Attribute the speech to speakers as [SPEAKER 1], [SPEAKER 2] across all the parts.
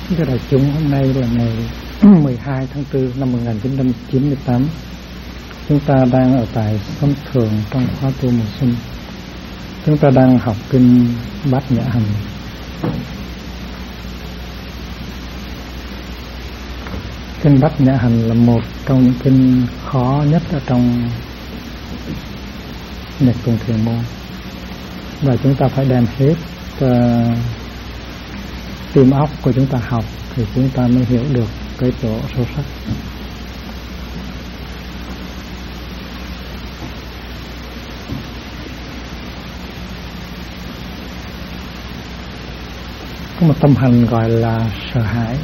[SPEAKER 1] Thưa đại chúng, hôm nay là ngày 12 tháng 4 năm 1998. Chúng ta đang ở tại Xóm Thường trong khóa tu mùa xuân. Chúng ta đang học kinh Bát Nhã Hành. Kinh Bát Nhã Hành là một trong những kinh khó nhất ở trong Nhật Tùng Thiền môn, và chúng ta phải đem hết tim óc của chúng ta học thì chúng ta mới hiểu được cái chỗ sâu sắc. Có một tâm hành gọi là sợ hãi.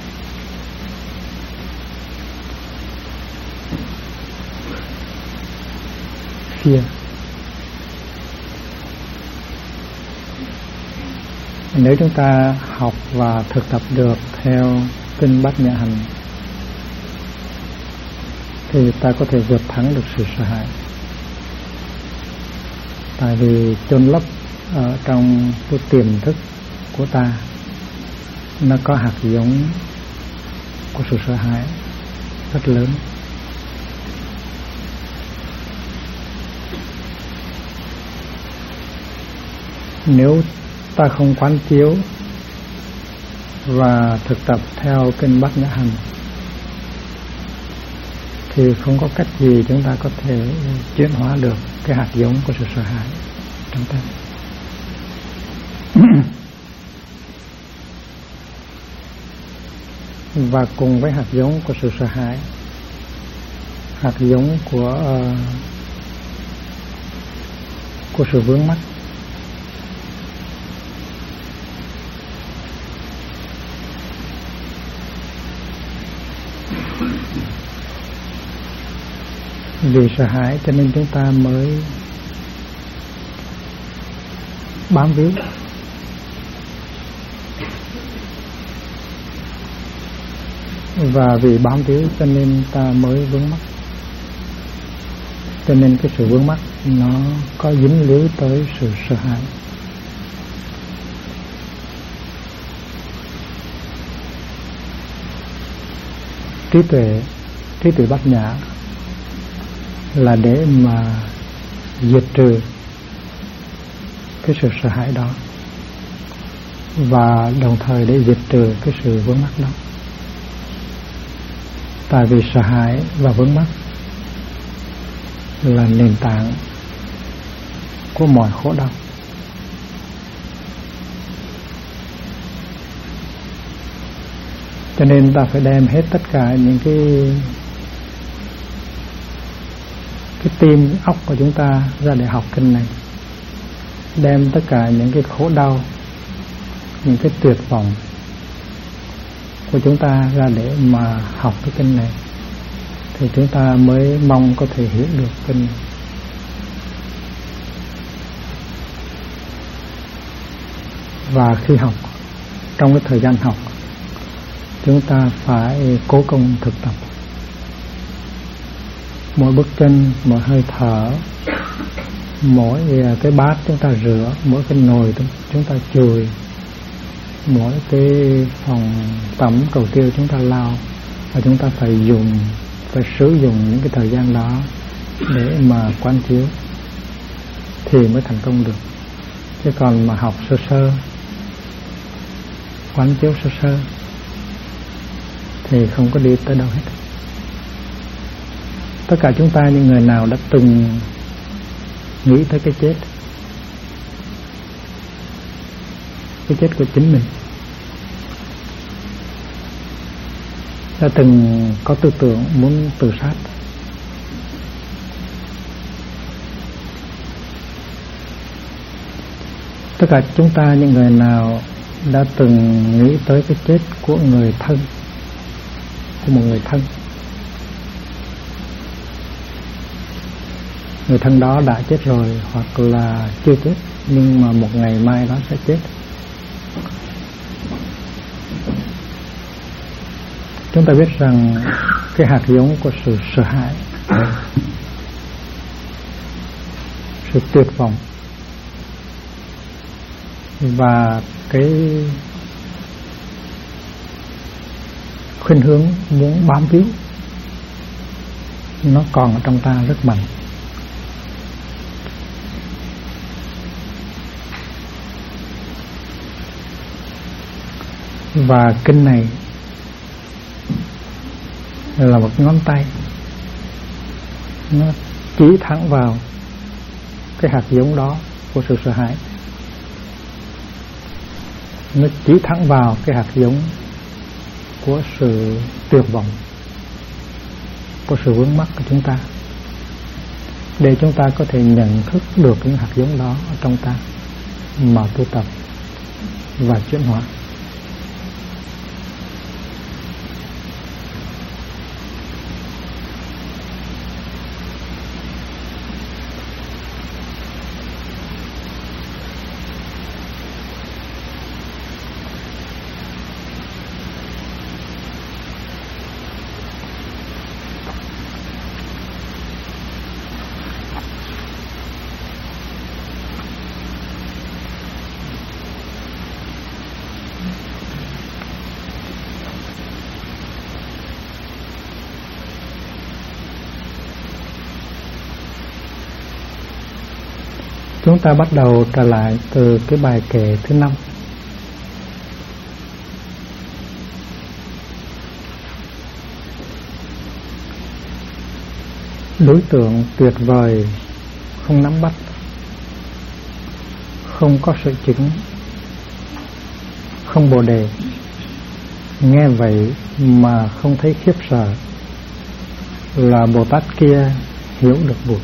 [SPEAKER 1] Fear. Nếu chúng ta học và thực tập được theo kinh Bát Nhã Hành thì ta có thể vượt thắng được sự sợ hãi. Tại vì chôn lấp ở trong cái tiềm thức của ta nó có hạt giống của sự sợ hãi rất lớn. Nếu ta không quán chiếu và thực tập theo kinh Bát Nhã Hành thì không có cách gì chúng ta có thể chuyển hóa được cái hạt giống của sự sợ hãi trong ta. Và cùng với hạt giống của sự sợ hãi, hạt giống của sự vướng mắc, vì sợ hãi cho nên chúng ta mới bám víu, và vì bám víu cho nên ta mới vướng mắc. Cho nên cái sự vướng mắc nó có dính líu tới sự sợ hãi. Trí tuệ bát nhã là để mà diệt trừ cái sự sợ hãi đó, và đồng thời để diệt trừ cái sự vướng mắc đó. Tại vì sợ hãi và vướng mắc là nền tảng của mọi khổ đau. Cho nên ta phải đem hết tất cả những cái tim óc của chúng ta ra để học kinh này, đem tất cả những cái khổ đau, những cái tuyệt vọng của chúng ta ra để mà học cái kinh này, thì chúng ta mới mong có thể hiểu được kinh. Và khi học, trong cái thời gian học, chúng ta phải cố công thực tập. Mỗi bước chân, mỗi hơi thở, mỗi cái bát chúng ta rửa, mỗi cái nồi chúng ta chùi, mỗi cái phòng tắm cầu tiêu chúng ta lau, và chúng ta phải sử dụng những cái thời gian đó để mà quán chiếu thì mới thành công được. Chứ còn mà học sơ sơ, quán chiếu sơ sơ thì không có đi tới đâu hết. Tất cả chúng ta, những người nào đã từng nghĩ tới cái chết của chính mình, đã từng có tư tưởng muốn tự sát, tất cả chúng ta, những người nào đã từng nghĩ tới cái chết của người thân, của một người thân, người thân đó đã chết rồi hoặc là chưa chết nhưng mà một ngày mai đó sẽ chết. Chúng ta biết rằng cái hạt giống của sự sợ hãi, sự tuyệt vọng và cái khuynh hướng muốn bám víu nó còn ở trong ta rất mạnh. Và kinh này là một ngón tay, nó chỉ thẳng vào cái hạt giống đó của sự sợ hãi. Nó chỉ thẳng vào cái hạt giống của sự tuyệt vọng, của sự vướng mắc của chúng ta, để chúng ta có thể nhận thức được những hạt giống đó ở trong ta mà tu tập và chuyển hóa. Chúng ta bắt đầu trở lại từ cái bài kệ thứ 5. Đối tượng tuyệt vời không nắm bắt, không có sự chứng, không bồ đề. Nghe vậy mà không thấy khiếp sợ, là Bồ Tát kia hiểu được Bụt.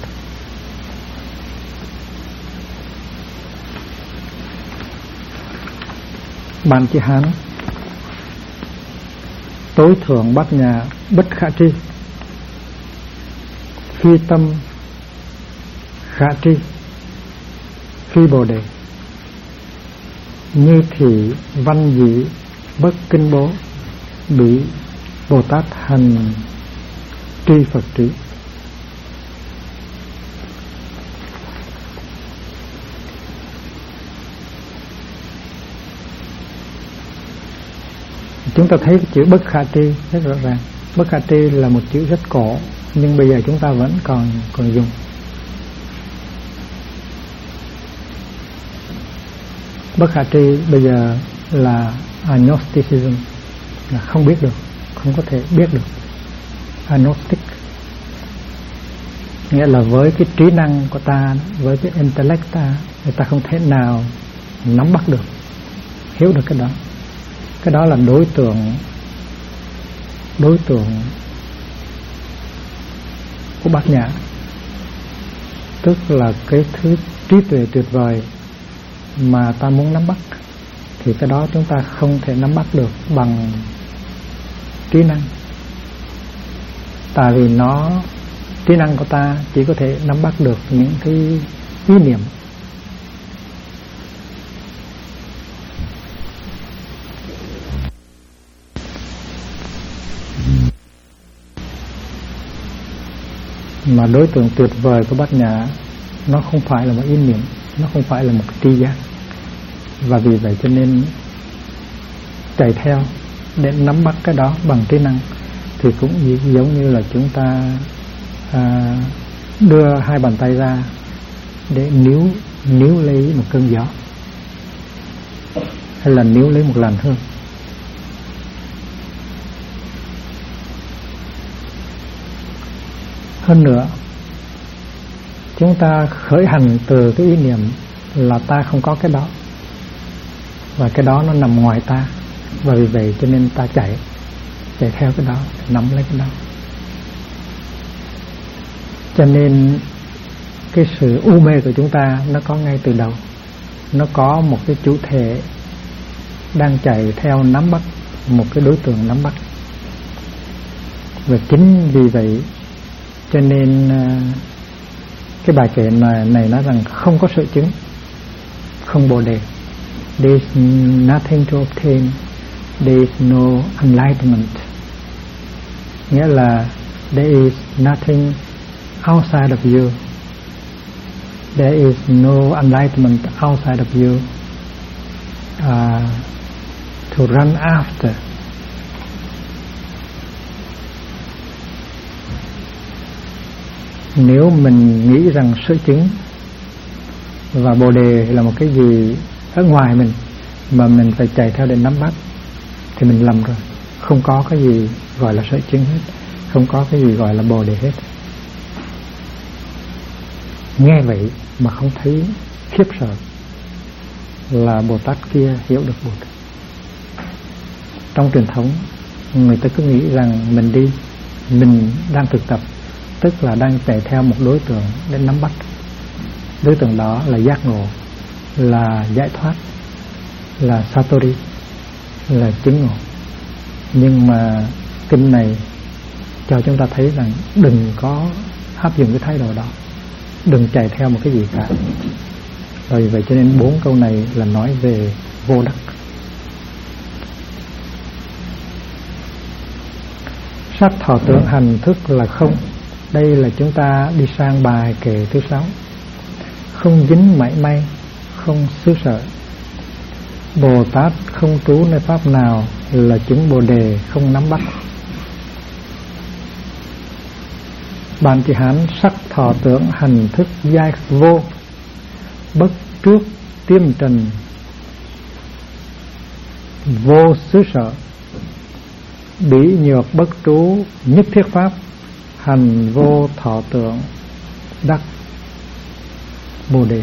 [SPEAKER 1] Bạn Chư Hán tối thượng bát nhã bất khả tri, phi tâm khả tri, phi bồ đề. Như thị văn dĩ bất kinh bố, bị Bồ Tát hành tri Phật trí. Chúng ta thấy chữ bất khả tri rất rõ ràng. Bất khả tri là một chữ rất cổ, nhưng bây giờ chúng ta vẫn còn dùng. Bất khả tri bây giờ là agnosticism, là không biết được, không có thể biết được. Agnostic nghĩa là với cái trí năng của ta, với cái intellect ta, người ta không thể nào nắm bắt được, hiểu được cái đó. Cái đó là đối tượng của bát nhã, tức là cái thứ trí tuệ tuyệt vời mà ta muốn nắm bắt, thì cái đó chúng ta không thể nắm bắt được bằng trí năng. Tại vì trí năng của ta chỉ có thể nắm bắt được những cái ý niệm. Mà đối tượng tuyệt vời của bát nhã nó không phải là một ý niệm, nó không phải là một tri giác. Và vì vậy cho nên chạy theo để nắm bắt cái đó bằng trí năng thì cũng giống như là chúng ta đưa hai bàn tay ra để níu lấy một cơn gió, hay là níu lấy một làn hương. Hơn nữa, chúng ta khởi hành từ cái ý niệm là ta không có cái đó, và cái đó nó nằm ngoài ta, và vì vậy cho nên ta chạy theo cái đó, nắm lấy cái đó. Cho nên cái sự u mê của chúng ta nó có ngay từ đầu. Nó có một cái chủ thể đang chạy theo nắm bắt một cái đối tượng nắm bắt. Và chính vì vậy cho nên cái bài kệ này nói rằng không có sự chứng, không bồ đề. There is nothing to obtain, there is no enlightenment. Nghĩa là there is nothing outside of you, there is no enlightenment outside of you to run after. Nếu mình nghĩ rằng sở chứng và Bồ đề là một cái gì ở ngoài mình mà mình phải chạy theo để nắm bắt thì mình lầm rồi. Không có cái gì gọi là sở chứng hết, không có cái gì gọi là Bồ đề hết. Nghe vậy mà không thấy khiếp sợ là Bồ Tát kia hiểu được Bụt. Trong truyền thống người ta cứ nghĩ rằng mình đang thực tập, tức là đang chạy theo một đối tượng để nắm bắt. Đối tượng đó là giác ngộ, là giải thoát, là Satori, là chứng ngộ. Nhưng mà kinh này cho chúng ta thấy rằng đừng có áp dụng cái thái độ đó, đừng chạy theo một cái gì cả. Rồi vậy cho nên 4 câu này là nói về vô đắc. Sắc thọ tưởng hành thức là không. Đây là chúng ta đi sang bài kệ thứ 6. Không dính mảy may, không xứ sở. Bồ Tát không trú nơi pháp nào là chứng Bồ đề không nắm bắt. Bản Chỉ Hán sắc thọ tưởng hành thức giai vô, bất trước tiêm trần, vô xứ sở, bỉ nhược bất trú nhất thiết pháp, hành vô thọ tưởng đắc Bồ đề.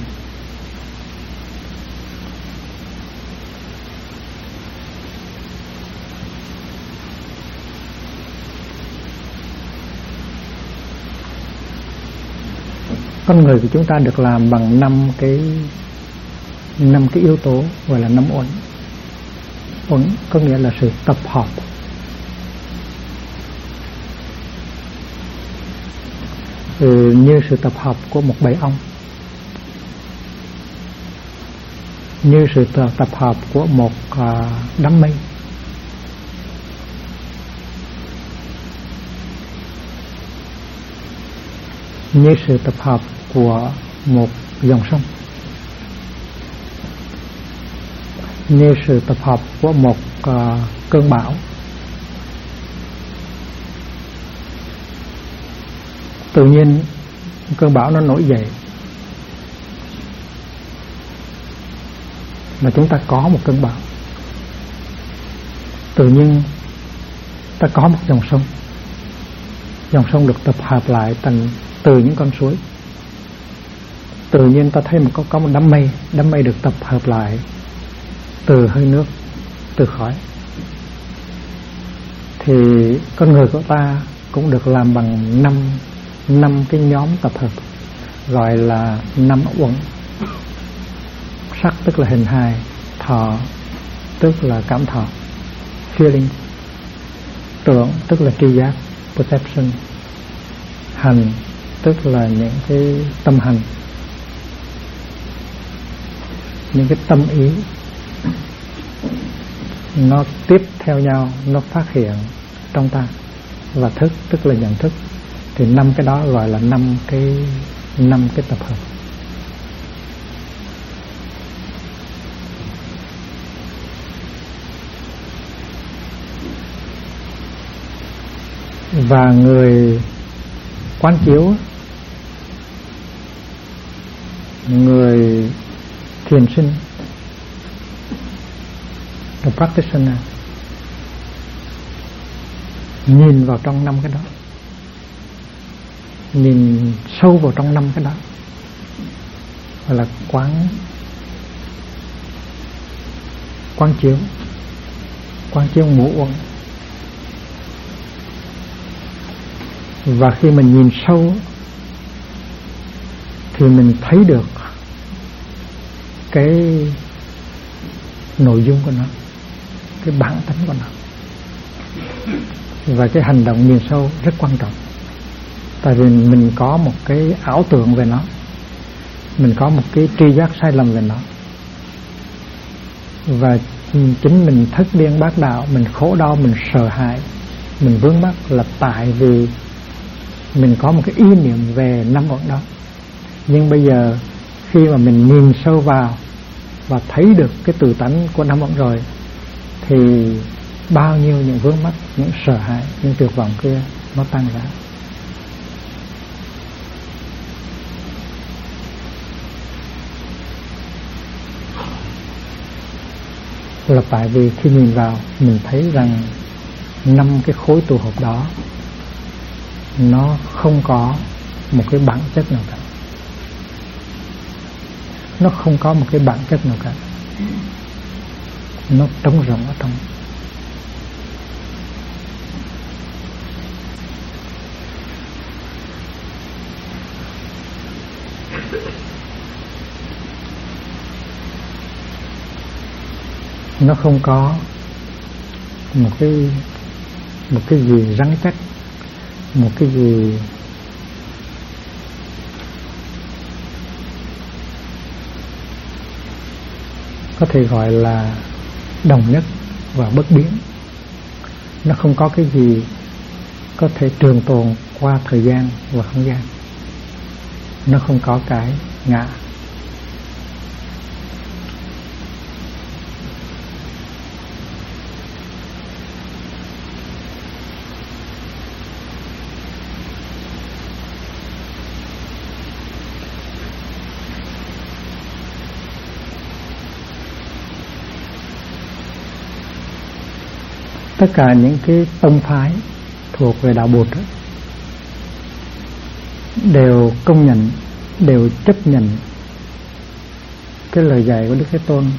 [SPEAKER 1] Con người của chúng ta được làm bằng 5 cái yếu tố gọi là 5 uẩn. Uẩn có nghĩa là sự tập hợp. Như sự tập hợp của một bầy ong, như sự tập hợp của một đám mây, như sự tập hợp của một dòng sông, như sự tập hợp của một cơn bão. Tự nhiên cơn bão nó nổi dậy, mà chúng ta có một cơn bão. Tự nhiên ta có một dòng sông được tập hợp lại từ những con suối. Tự nhiên ta thấy có một đám mây được tập hợp lại từ hơi nước, từ khói. Thì con người của ta cũng được làm bằng năm cái nhóm tập hợp, gọi là 5 uẩn. Sắc tức là hình hài, thọ tức là cảm thọ, feeling, tưởng tức là tri giác, perception, hành tức là những cái tâm hành, những cái tâm ý, nó tiếp theo nhau, nó phát hiện trong ta. Và thức tức là nhận thức. Thì 5 cái đó gọi là 5 cái tập hợp. Và người quán chiếu, người thiền sinh, the practitioner, nhìn vào trong 5 cái đó, nhìn sâu vào trong 5 cái đó, gọi là quán chiếu ngũ uẩn. Và khi mình nhìn sâu thì mình thấy được cái nội dung của nó, cái bản tính của nó. Và cái hành động nhìn sâu rất quan trọng. Tại vì mình có một cái ảo tưởng về nó, mình có một cái tri giác sai lầm về nó. Và chính mình thất điên bát đạo, mình khổ đau, mình sợ hãi, mình vướng mắc là tại vì mình có một cái ý niệm về 5 uẩn đó. Nhưng bây giờ khi mà mình nhìn sâu vào và thấy được cái tự tánh của 5 uẩn rồi, thì bao nhiêu những vướng mắc, những sợ hãi, những tuyệt vọng kia nó tăng ra. là tại vì khi nhìn vào mình thấy rằng 5 cái khối tụ hợp đó nó không có một cái bản chất nào cả, nó không có một cái bản chất nào cả, nó trống rỗng ở trong. Nó không có một cái gì rắn chắc, một cái gì có thể gọi là đồng nhất và bất biến. Nó không có cái gì có thể trường tồn qua thời gian và không gian. Nó không có cái ngã. Tất cả những cái tông phái thuộc về đạo Bụt đều công nhận, đều chấp nhận cái lời dạy của Đức Thế Tôn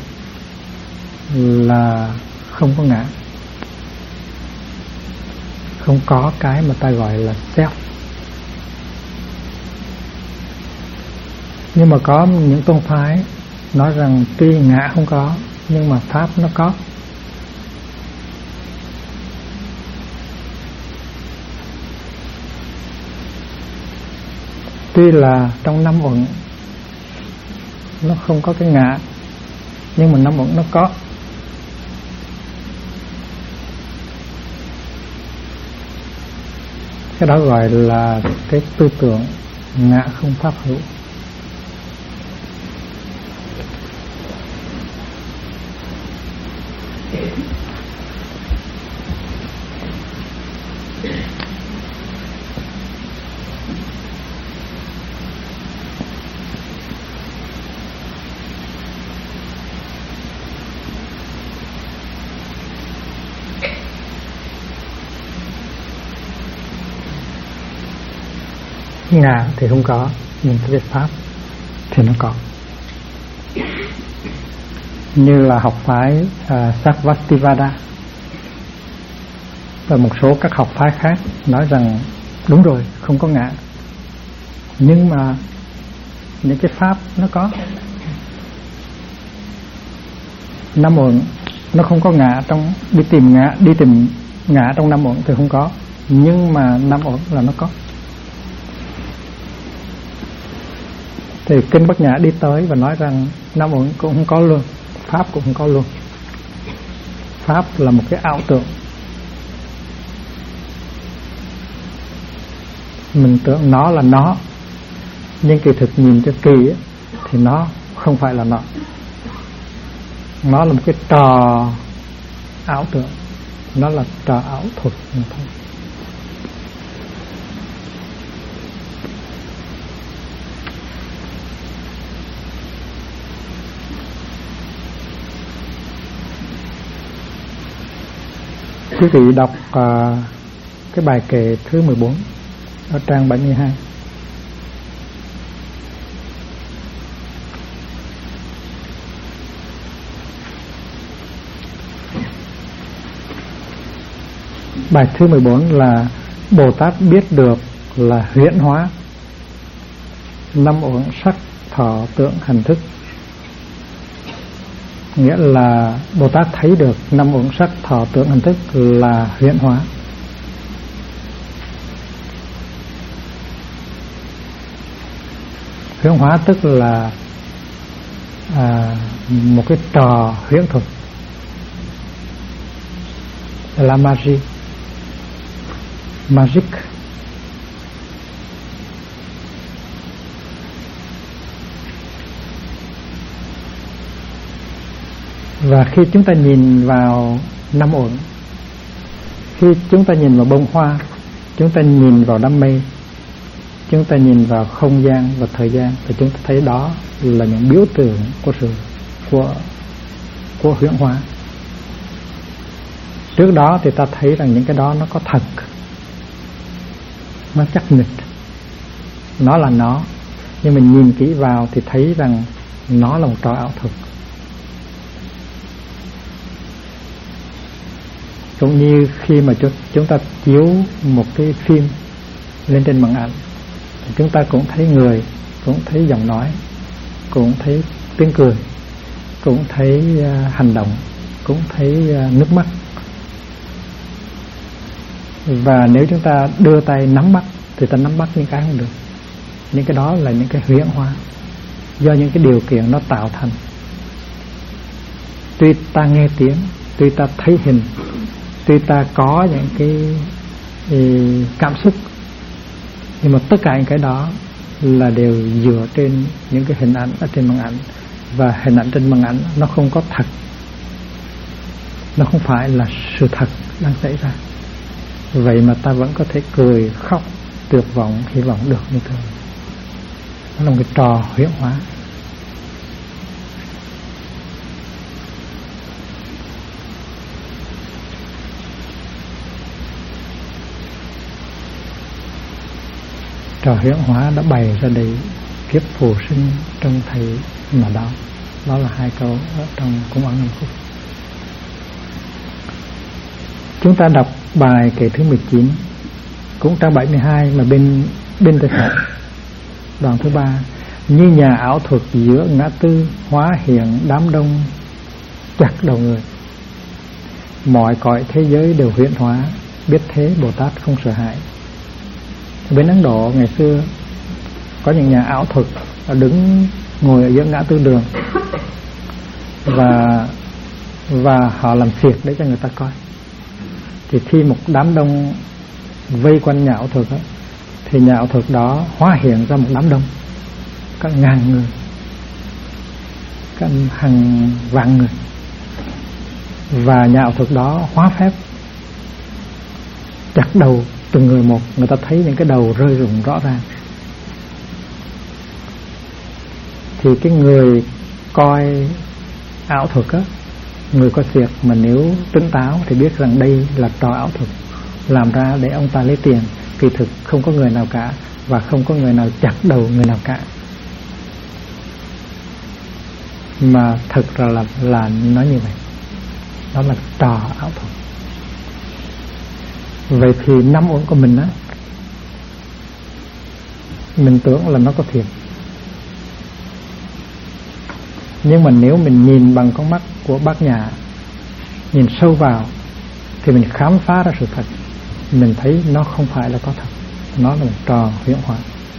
[SPEAKER 1] là không có ngã, không có cái mà ta gọi là self. Nhưng mà có những tông phái nói rằng tuy ngã không có nhưng mà pháp nó có. Tuy là trong 5 uẩn nó không có cái ngã, nhưng mà 5 uẩn nó có. Cái đó gọi là cái tư tưởng ngã không pháp hữu. Ngã thì không có, nhưng cái pháp thì nó có. Như là học phái Sarvastivada và một số các học phái khác nói rằng đúng rồi, không có ngã, nhưng mà những cái pháp nó có. 5 uẩn nó không có ngã trong, đi tìm ngã trong 5 uẩn thì không có, nhưng mà 5 uẩn là nó có. Thì Kinh Bát Nhã đi tới và nói rằng 5 uẩn cũng không có luôn, pháp cũng không có luôn. Pháp là một cái ảo tưởng. Mình tưởng nó là nó, nhưng kỳ thực nhìn cho kỳ ấy, thì nó không phải là nó. Nó là một cái trò ảo tưởng, nó là trò ảo thuật mà thôi. Quý vị đọc cái bài kệ thứ 14 ở trang 72. Bài thứ 14 là Bồ Tát biết được là huyễn hóa 5 uẩn sắc thọ tưởng hành thức. Nghĩa là Bồ Tát thấy được 5 uẩn sắc thọ tưởng hành thức là huyễn hóa. Huyễn hóa tức là một cái trò huyễn thuật, là magie, magic. Và khi chúng ta nhìn vào 5 uẩn, khi chúng ta nhìn vào bông hoa, chúng ta nhìn vào đám mây, chúng ta nhìn vào không gian và thời gian, thì chúng ta thấy đó là những biểu tượng của sự của huyễn hóa. Trước đó thì ta thấy rằng những cái đó nó có thật, nó chắc nịch, nó là nó. Nhưng mình nhìn kỹ vào thì thấy rằng nó là một trò ảo thuật. Cũng như khi mà chúng ta chiếu một cái phim lên trên màn ảnh, chúng ta cũng thấy người, cũng thấy giọng nói, cũng thấy tiếng cười, cũng thấy hành động, cũng thấy nước mắt. Và nếu chúng ta đưa tay nắm bắt thì ta nắm bắt những cái không được. Những cái đó là những cái huyễn hóa do những cái điều kiện nó tạo thành. Tuy ta nghe tiếng, tuy ta thấy hình, tuy ta có những cái cảm xúc, nhưng mà tất cả những cái đó là đều dựa trên những cái hình ảnh ở trên màn ảnh. Và hình ảnh trên màn ảnh nó không có thật, nó không phải là sự thật đang xảy ra. Vậy mà ta vẫn có thể cười, khóc, tuyệt vọng, hy vọng được như thế. Nó là một cái trò huyễn hóa. Trò huyễn hóa đã bày ra đầy kiếp phù sinh trong thầy mà đó. Đó là 2 câu ở trong Cung Ấn Năm Khúc. Chúng ta đọc bài kệ thứ 19, cũng trang 72 mà bên tay phải, đoạn thứ 3. Như nhà ảo thuật giữa ngã tư hóa hiện đám đông chặt đầu người. Mọi cõi thế giới đều huyễn hóa, biết thế Bồ Tát không sợ hãi. Bên Ấn Độ ngày xưa có những nhà ảo thuật đứng ngồi ở giữa ngã tư đường và họ làm phiệt để cho người ta coi. Thì khi một đám đông vây quanh nhà ảo thuật đó, thì nhà ảo thuật đó hóa hiện ra một đám đông, các ngàn người, các hàng vạn người. Và nhà ảo thuật đó hóa phép chặt đầu từng người một. Người ta thấy những cái đầu rơi rụng rõ ràng. Thì cái người coi ảo thuật á, người coi phiệt mà nếu tỉnh táo thì biết rằng đây là trò ảo thuật làm ra để ông ta lấy tiền. Kỳ thực không có người nào cả, và không có người nào chặt đầu người nào cả, mà thực ra là nó như vậy. Đó là trò ảo thuật. Vậy thì 5 uẩn của mình á, mình tưởng là nó có thiệt. Nhưng mà nếu mình nhìn bằng con mắt của Bát Nhã, nhìn sâu vào, thì mình khám phá ra sự thật. Mình thấy nó không phải là có thật, nó là một trò huyễn hóa.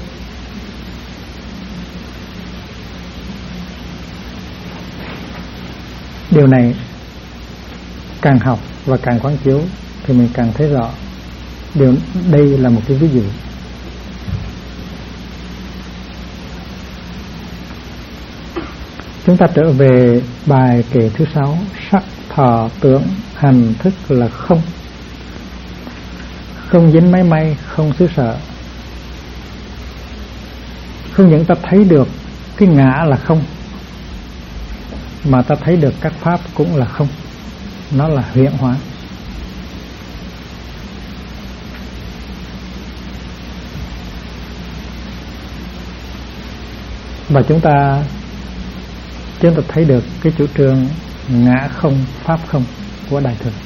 [SPEAKER 1] Điều này càng học và càng quán chiếu thì mình càng thấy rõ. Đây là một cái ví dụ. Chúng ta trở về bài kệ thứ 6. Sắc, thọ, tưởng, hành, thức là không. Không dính máy may, không xứ sở. Không những ta thấy được cái ngã là không, mà ta thấy được các pháp cũng là không. Nó là huyễn hóa. Và chúng ta thấy được cái chủ trương ngã không, pháp không của Đại Thừa.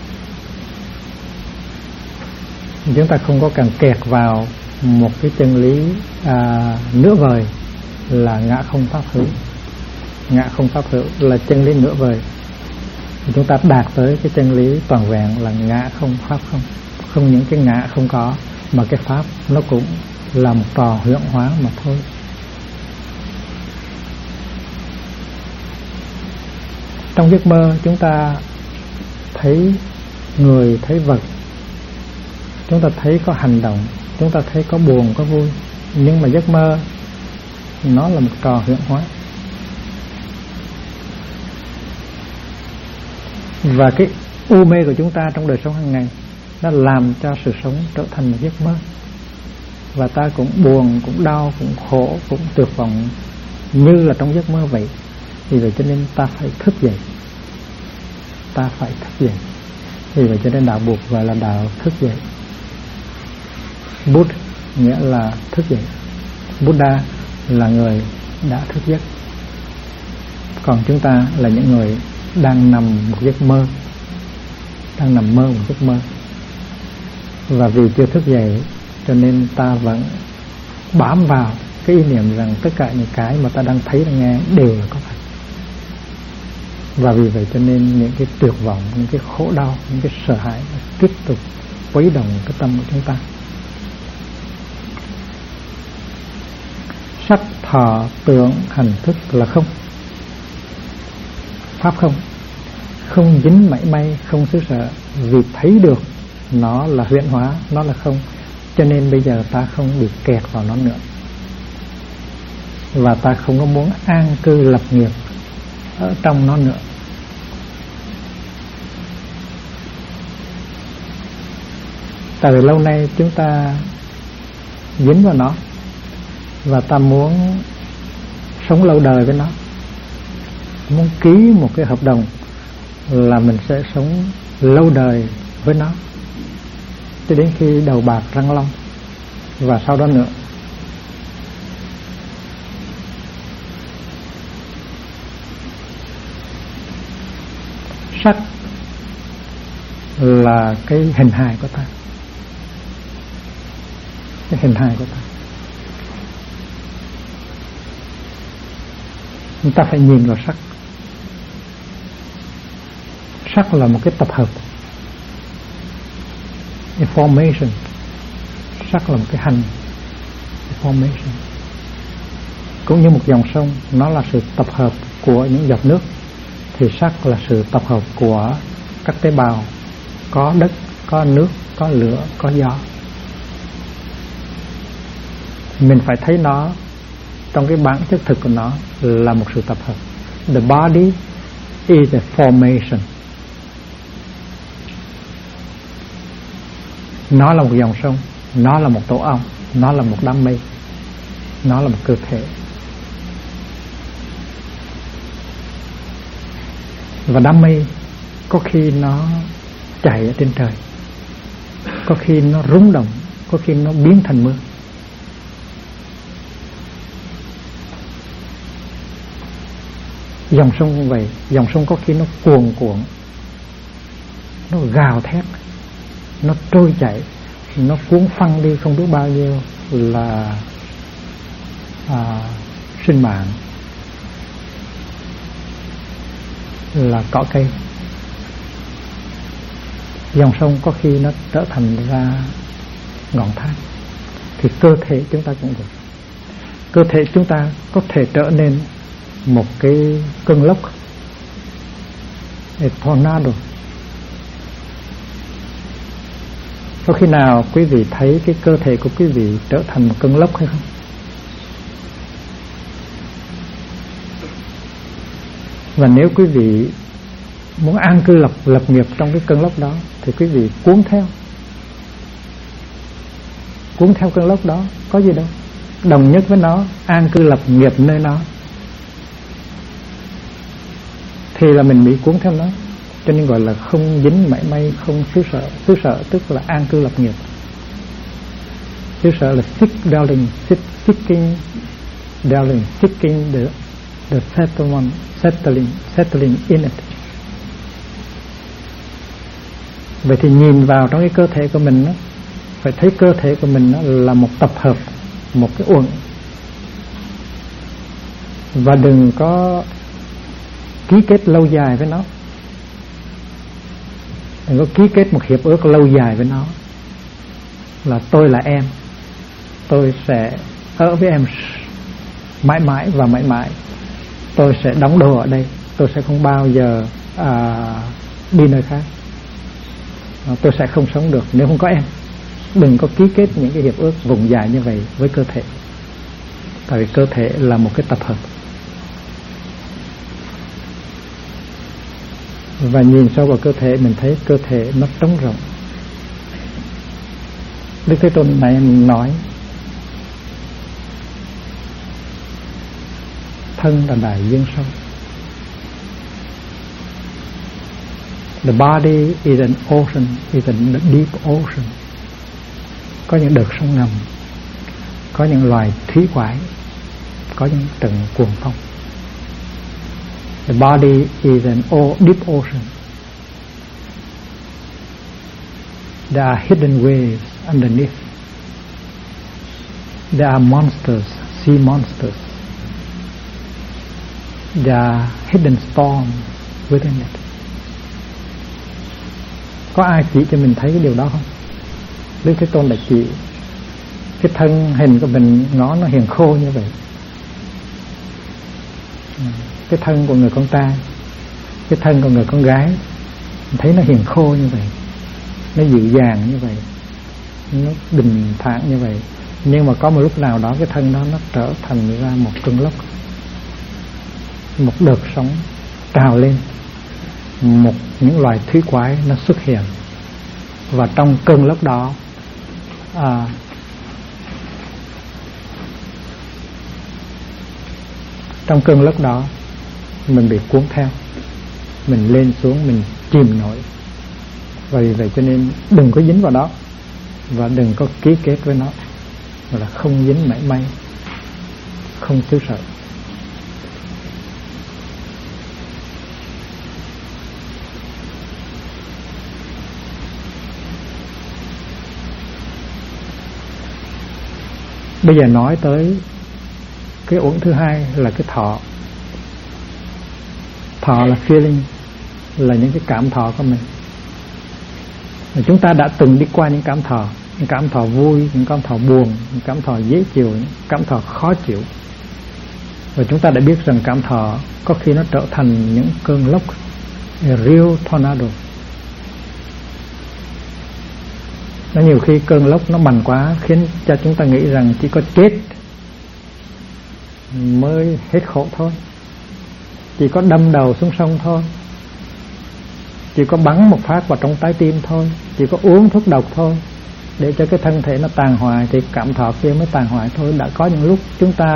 [SPEAKER 1] Chúng ta không có cần kẹt vào một cái chân lý nửa vời là ngã không pháp hữu. Ngã không pháp hữu là chân lý nửa vời. Chúng ta đạt tới cái chân lý toàn vẹn là ngã không pháp không. Không những cái ngã không có, mà cái pháp nó cũng là một trò huyễn hóa mà thôi. Trong giấc mơ chúng ta thấy người, thấy vật, chúng ta thấy có hành động, chúng ta thấy có buồn, có vui. Nhưng mà giấc mơ nó là một trò huyễn hóa. Và cái u mê của chúng ta trong đời sống hàng ngày nó làm cho sự sống trở thành một giấc mơ. Và ta cũng buồn, cũng đau, cũng khổ, cũng tuyệt vọng như là trong giấc mơ vậy. Vì vậy cho nên ta phải thức dậy. Ta phải thức dậy. Vì vậy cho nên đạo Bụt gọi là đạo thức dậy. Bụt nghĩa là thức dậy. Buddha là người đã thức giấc. Còn chúng ta là những người đang nằm một giấc mơ, đang nằm mơ một giấc mơ. Và vì chưa thức dậy cho nên ta vẫn bám vào cái ý niệm rằng tất cả những cái mà ta đang thấy, đang nghe đều là có thật. Và vì vậy cho nên những cái tuyệt vọng, những cái khổ đau, những cái sợ hãi tiếp tục quấy động cái tâm của chúng ta. Sắc thọ tưởng hành thức là không. Pháp không, không dính mảy may, không xứ sở. Vì thấy được nó là huyễn hóa, nó là không, cho nên bây giờ ta không bị kẹt vào nó nữa. Và ta không có muốn an cư lập nghiệp ở trong nó nữa. Tại vì lâu nay chúng ta dính vào nó và ta muốn sống lâu đời với nó, muốn ký một cái hợp đồng là mình sẽ sống lâu đời với nó cho đến khi đầu bạc răng long, và sau đó nữa. Sắc là cái hình hài của ta, cái hình hài của ta. Chúng ta phải nhìn vào sắc. Sắc là một cái tập hợp, information. Sắc là một cái hành, information. Cũng như một dòng sông, nó là sự tập hợp của những giọt nước, thì sắc là sự tập hợp của các tế bào, có đất, có nước, có lửa, có gió. Mình phải thấy nó trong cái bản chất thực của nó là một sự tập hợp. The body is a formation. Nó là một dòng sông, nó là một tổ ong, nó là một đám mây, nó là một cơ thể. Và đám mây có khi nó chạy ở trên trời, có khi nó rung động, có khi nó biến thành mưa. Dòng sông cũng vậy, dòng sông có khi nó cuồn cuộn, nó gào thét, nó trôi chảy, nó cuốn phăng đi không biết bao nhiêu là sinh mạng, là cỏ cây. Dòng sông có khi nó trở thành ra ngọn thác. Thì cơ thể chúng ta cũng vậy. Cơ thể chúng ta có thể trở nên một cái cơn lốc, a tornado. Có khi nào quý vị thấy cái cơ thể của quý vị trở thành một cơn lốc hay không? Và nếu quý vị muốn an cư lập nghiệp trong cái cơn lốc đó thì quý vị cuốn theo cơn lốc đó, có gì đâu, đồng nhất với nó, an cư lập nghiệp nơi nó, thì là mình bị cuốn theo nó. Cho nên gọi là không dính mảy may, không xứ sở. Xứ sở tức là an cư lập nghiệp. Xứ sở là seeking the settling in it. Vậy thì nhìn vào trong cái cơ thể của mình đó, phải thấy cơ thể của mình đó là một tập hợp, một cái uẩn. Và đừng có ký kết lâu dài với nó, đừng có ký kết một hiệp ước lâu dài với nó là tôi là em, tôi sẽ ở với em mãi mãi và mãi mãi, tôi sẽ đóng đồ ở đây, tôi sẽ không bao giờ đi nơi khác, tôi sẽ không sống được nếu không có em. Đừng có ký kết những cái hiệp ước vùng dài như vậy với cơ thể. Tại vì cơ thể là một cái tập hợp. Và nhìn sâu vào cơ thể, mình thấy cơ thể nó trống rỗng. Đức Thế Tôn này nói thân là đại dương sâu. The body is an ocean, is a deep ocean. Có những đợt sóng ngầm, có những loài thủy quái, có những trận cuồng phong. The body is an deep ocean. There are hidden waves underneath. There are monsters, sea monsters. There are hidden storms within it. Có ai chỉ cho mình thấy cái điều đó không? Đức Thế Tôn đã chỉ cái thân hình của mình nó hiền khô như vậy. Cái thân của người con trai, cái thân của người con gái, mình thấy nó hiền khô như vậy, nó dịu dàng như vậy, nó bình thản như vậy. Nhưng mà có một lúc nào đó cái thân đó nó trở thành ra một cơn lốc, một đợt sóng trào lên, những loài thủy quái nó xuất hiện. Và trong cơn lốc đó trong cơn lốc đó mình bị cuốn theo, mình lên xuống, mình chìm nổi. Và vì vậy cho nên đừng có dính vào đó, và đừng có ký kết với nó, mà là không dính mảy may, không xứ sợ. Bây giờ nói tới cái uẩn thứ hai là cái thọ. Thọ là feeling, là những cái cảm thọ của mình. Và chúng ta đã từng đi qua những cảm thọ vui, những cảm thọ buồn, những cảm thọ dễ chịu, những cảm thọ khó chịu. Và chúng ta đã biết rằng cảm thọ có khi nó trở thành những cơn lốc, real tornado. Nó nhiều khi cơn lốc nó mạnh quá khiến cho chúng ta nghĩ rằng chỉ có chết mới hết khổ thôi, chỉ có đâm đầu xuống sông thôi, chỉ có bắn một phát vào trong trái tim thôi, chỉ có uống thuốc độc thôi để cho cái thân thể nó tàn hoại thì cảm thọ kia mới tàn hoại thôi. Đã có những lúc chúng ta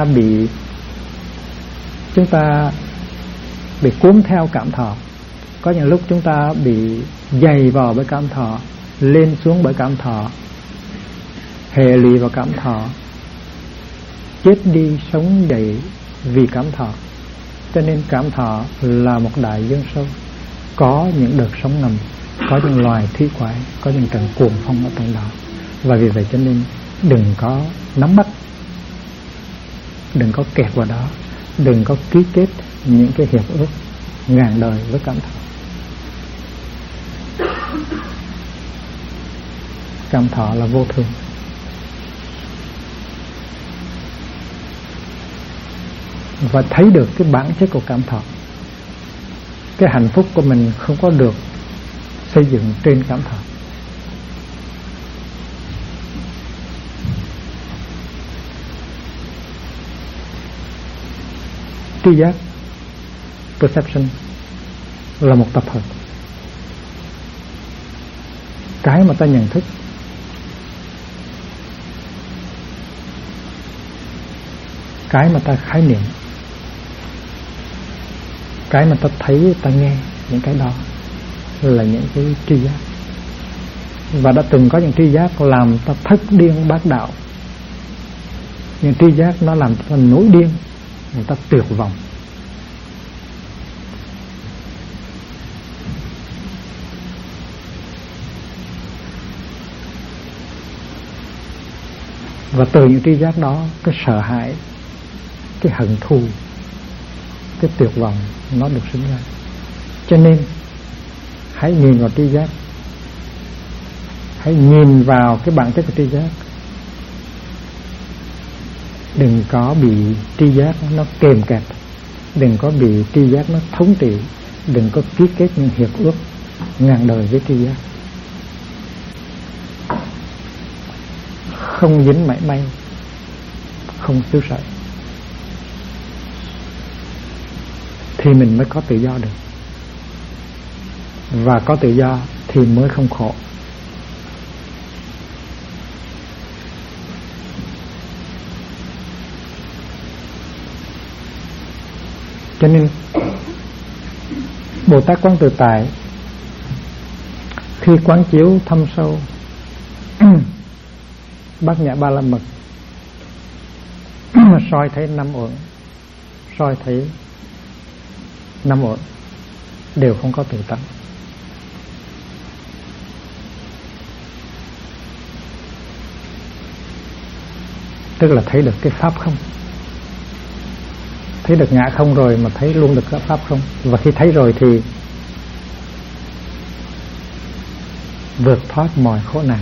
[SPEAKER 1] bị cuốn theo cảm thọ, có những lúc chúng ta bị dày vào bởi cảm thọ, lên xuống bởi cảm thọ, hệ lụy vào cảm thọ, chết đi sống dậy vì cảm thọ. Cho nên cảm thọ là một đại dương sâu, có những đợt sóng ngầm, có những loài thủy quái, có những trận cuồng phong ở trong đó. Và vì vậy cho nên đừng có nắm bắt, đừng có kẹt vào đó, đừng có ký kết những cái hiệp ước ngàn đời với cảm thọ. Cảm thọ là vô thường. Và thấy được cái bản chất của cảm thọ. Cái hạnh phúc của mình không có được xây dựng trên cảm thọ. Tri giác, perception, là một tập hợp. Cái mà ta nhận thức, cái mà ta khái niệm, cái mà ta thấy, ta nghe, những cái đó là những cái tri giác. Và đã từng có những tri giác làm ta thất điên bát đạo. Những tri giác nó làm ta nổi điên, người ta tuyệt vọng. Và từ những tri giác đó, cái sợ hãi, cái hận thù, cái tuyệt vọng nó được sinh ra. Cho nên hãy nhìn vào tri giác, hãy nhìn vào cái bản chất của tri giác. Đừng có bị tri giác nó kềm kẹp, đừng có bị tri giác nó thống trị, đừng có ký kết những hiệp ước ngàn đời với tri giác. Không dính mảy may, không xứ sở, thì mình mới có tự do được. Và có tự do thì mới không khổ. Cho nên Bồ Tát Quán Tự Tại Khi quán chiếu thâm sâu Bát Nhã Ba La Mật, soi thấy 5 uẩn, soi thấy 5 uẩn đều không có tự tánh. Tức là thấy được cái pháp không, thấy được ngã không rồi mà thấy luôn được cái pháp không. Và khi thấy rồi thì vượt thoát mọi khổ nạn.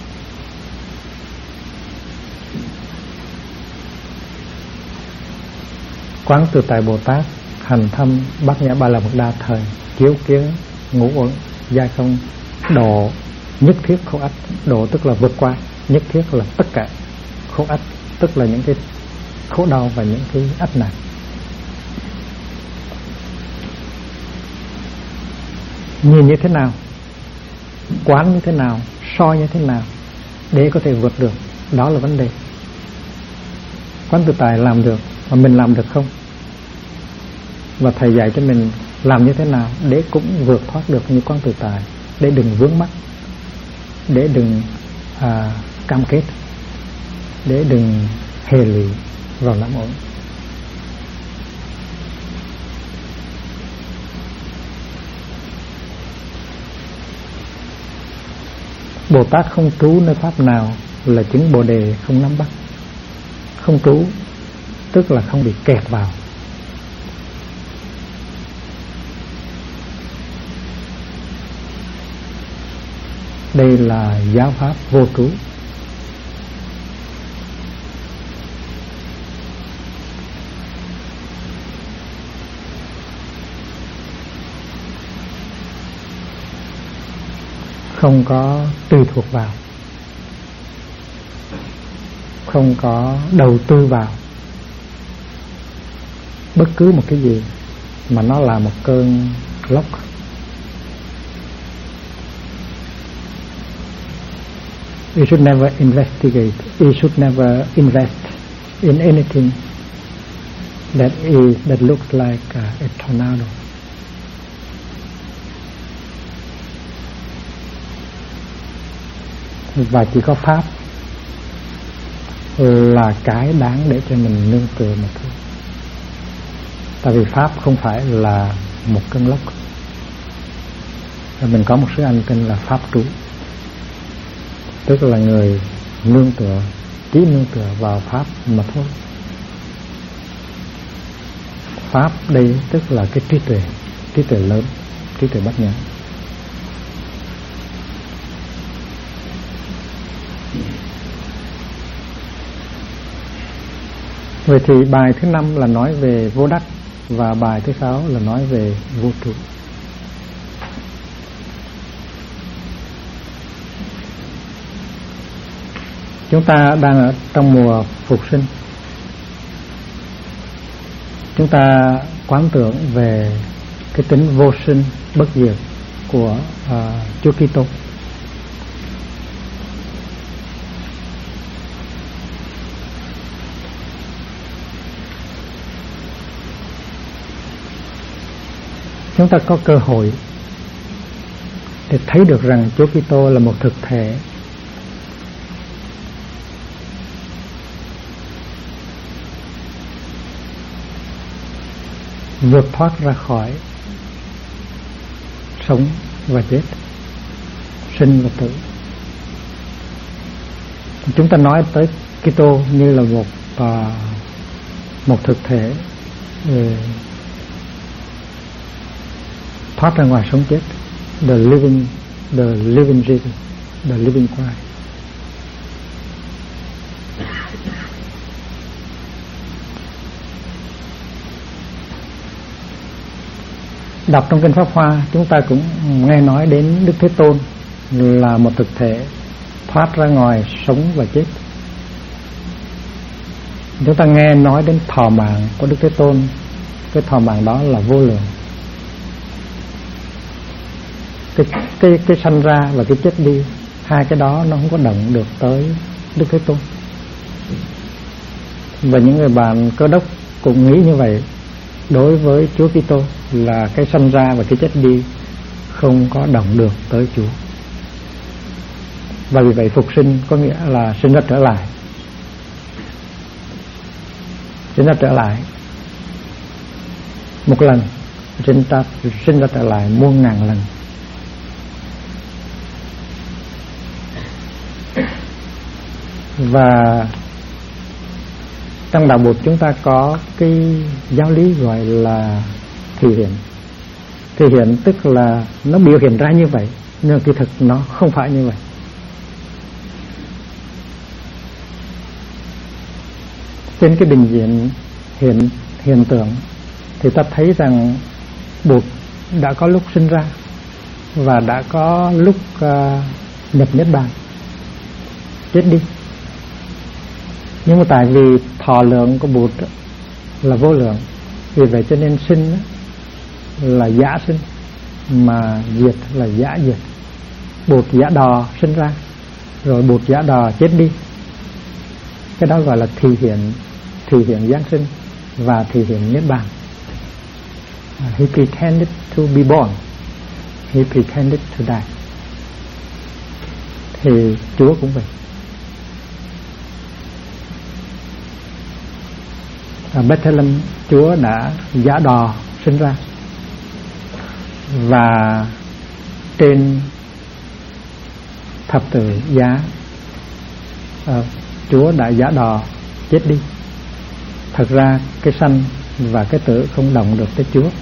[SPEAKER 1] Quán Tự Tại Bồ Tát hành thâm Bát Nhã Ba La Mật Đa thời, chiếu kiến ngũ uẩn giai không, độ nhất thiết khổ ách. Độ tức là vượt qua, nhất thiết là tất cả khổ ách, tức là những cái khổ đau và những cái ách nạn. Nhìn như thế nào, quán như thế nào, soi như thế nào để có thể vượt được, đó là vấn đề. Quán Tự Tại làm được, mà mình làm được không? Và thầy dạy cho mình làm như thế nào để cũng vượt thoát được như Quán Tự Tại, để đừng vướng mắc, để đừng cam kết, để đừng hệ lụy vào làm ổn. Bồ Tát không trú nơi pháp nào là chứng Bồ Đề không nắm bắt. Không trú tức là không bị kẹt vào. Đây là giáo pháp vô trú. Không có tùy thuộc vào, không có đầu tư vào bất cứ một cái gì mà nó là một cơn lốc. You should never investigate, you should never invest in anything that looks like a tornado. Và chỉ có pháp là cái đáng để cho mình nương tựa mà thôi. Tại vì pháp không phải là một cơn lốc. Và mình có một sư anh tên là Pháp Trú, tức là người nương tựa, chỉ nương tựa vào pháp mà thôi. Pháp đây tức là cái trí tuệ lớn, trí tuệ bát nhã. Vậy thì bài thứ 5 là nói về vô đắc, và bài thứ 6 là nói về vô trụ. Chúng ta đang ở trong mùa phục sinh. Chúng ta quán tưởng về cái tính vô sinh bất diệt của Chúa Kitô. Chúng ta có cơ hội để thấy được rằng Chúa Kitô là một thực thể, vượt thoát ra khỏi sống và chết, sinh và tử. Chúng ta nói tới Kitô như là một thực thể thoát ra ngoài sống chết, the living Jesus, the living Christ. Đọc trong kinh Pháp Hoa, chúng ta cũng nghe nói đến Đức Thế Tôn là một thực thể thoát ra ngoài sống và chết. Chúng ta nghe nói đến thọ mạng của Đức Thế Tôn, cái thọ mạng đó là vô lượng. Cái sanh ra và cái chết đi, hai cái đó nó không có động được tới Đức Thế Tôn. Và những người bạn Cơ Đốc cũng nghĩ như vậy đối với Chúa Kitô, là cái sanh ra và cái chết đi không có động được tới Chúa. Và vì vậy phục sinh có nghĩa là sinh ra trở lại. Sinh ra trở lại một lần, sinh ra trở lại muôn ngàn lần. Và trong đạo Bụt chúng ta có cái giáo lý gọi là thị hiện. Thị hiện tức là nó biểu hiện ra như vậy, nhưng kỳ thực nó không phải như vậy. Trên cái bình diện hiện tượng thì ta thấy rằng Bụt đã có lúc sinh ra và đã có lúc nhập Niết Bàn, chết đi. Nhưng mà tại vì thọ lượng của Bụt là vô lượng, vì vậy cho nên sinh là giả sinh, mà diệt là giả diệt. Bụt giả đò sinh ra, rồi Bụt giả đò chết đi. Cái đó gọi là thị hiện Giáng sinh và thị hiện Niết Bàn. He pretended to be born, he pretended to die. Thì Chúa cũng vậy. Ở Bethlehem Chúa đã giả đò sinh ra, và trên thập tự giá Chúa đã giả đò chết đi. Thật ra cái sanh và cái tử không động được tới Chúa.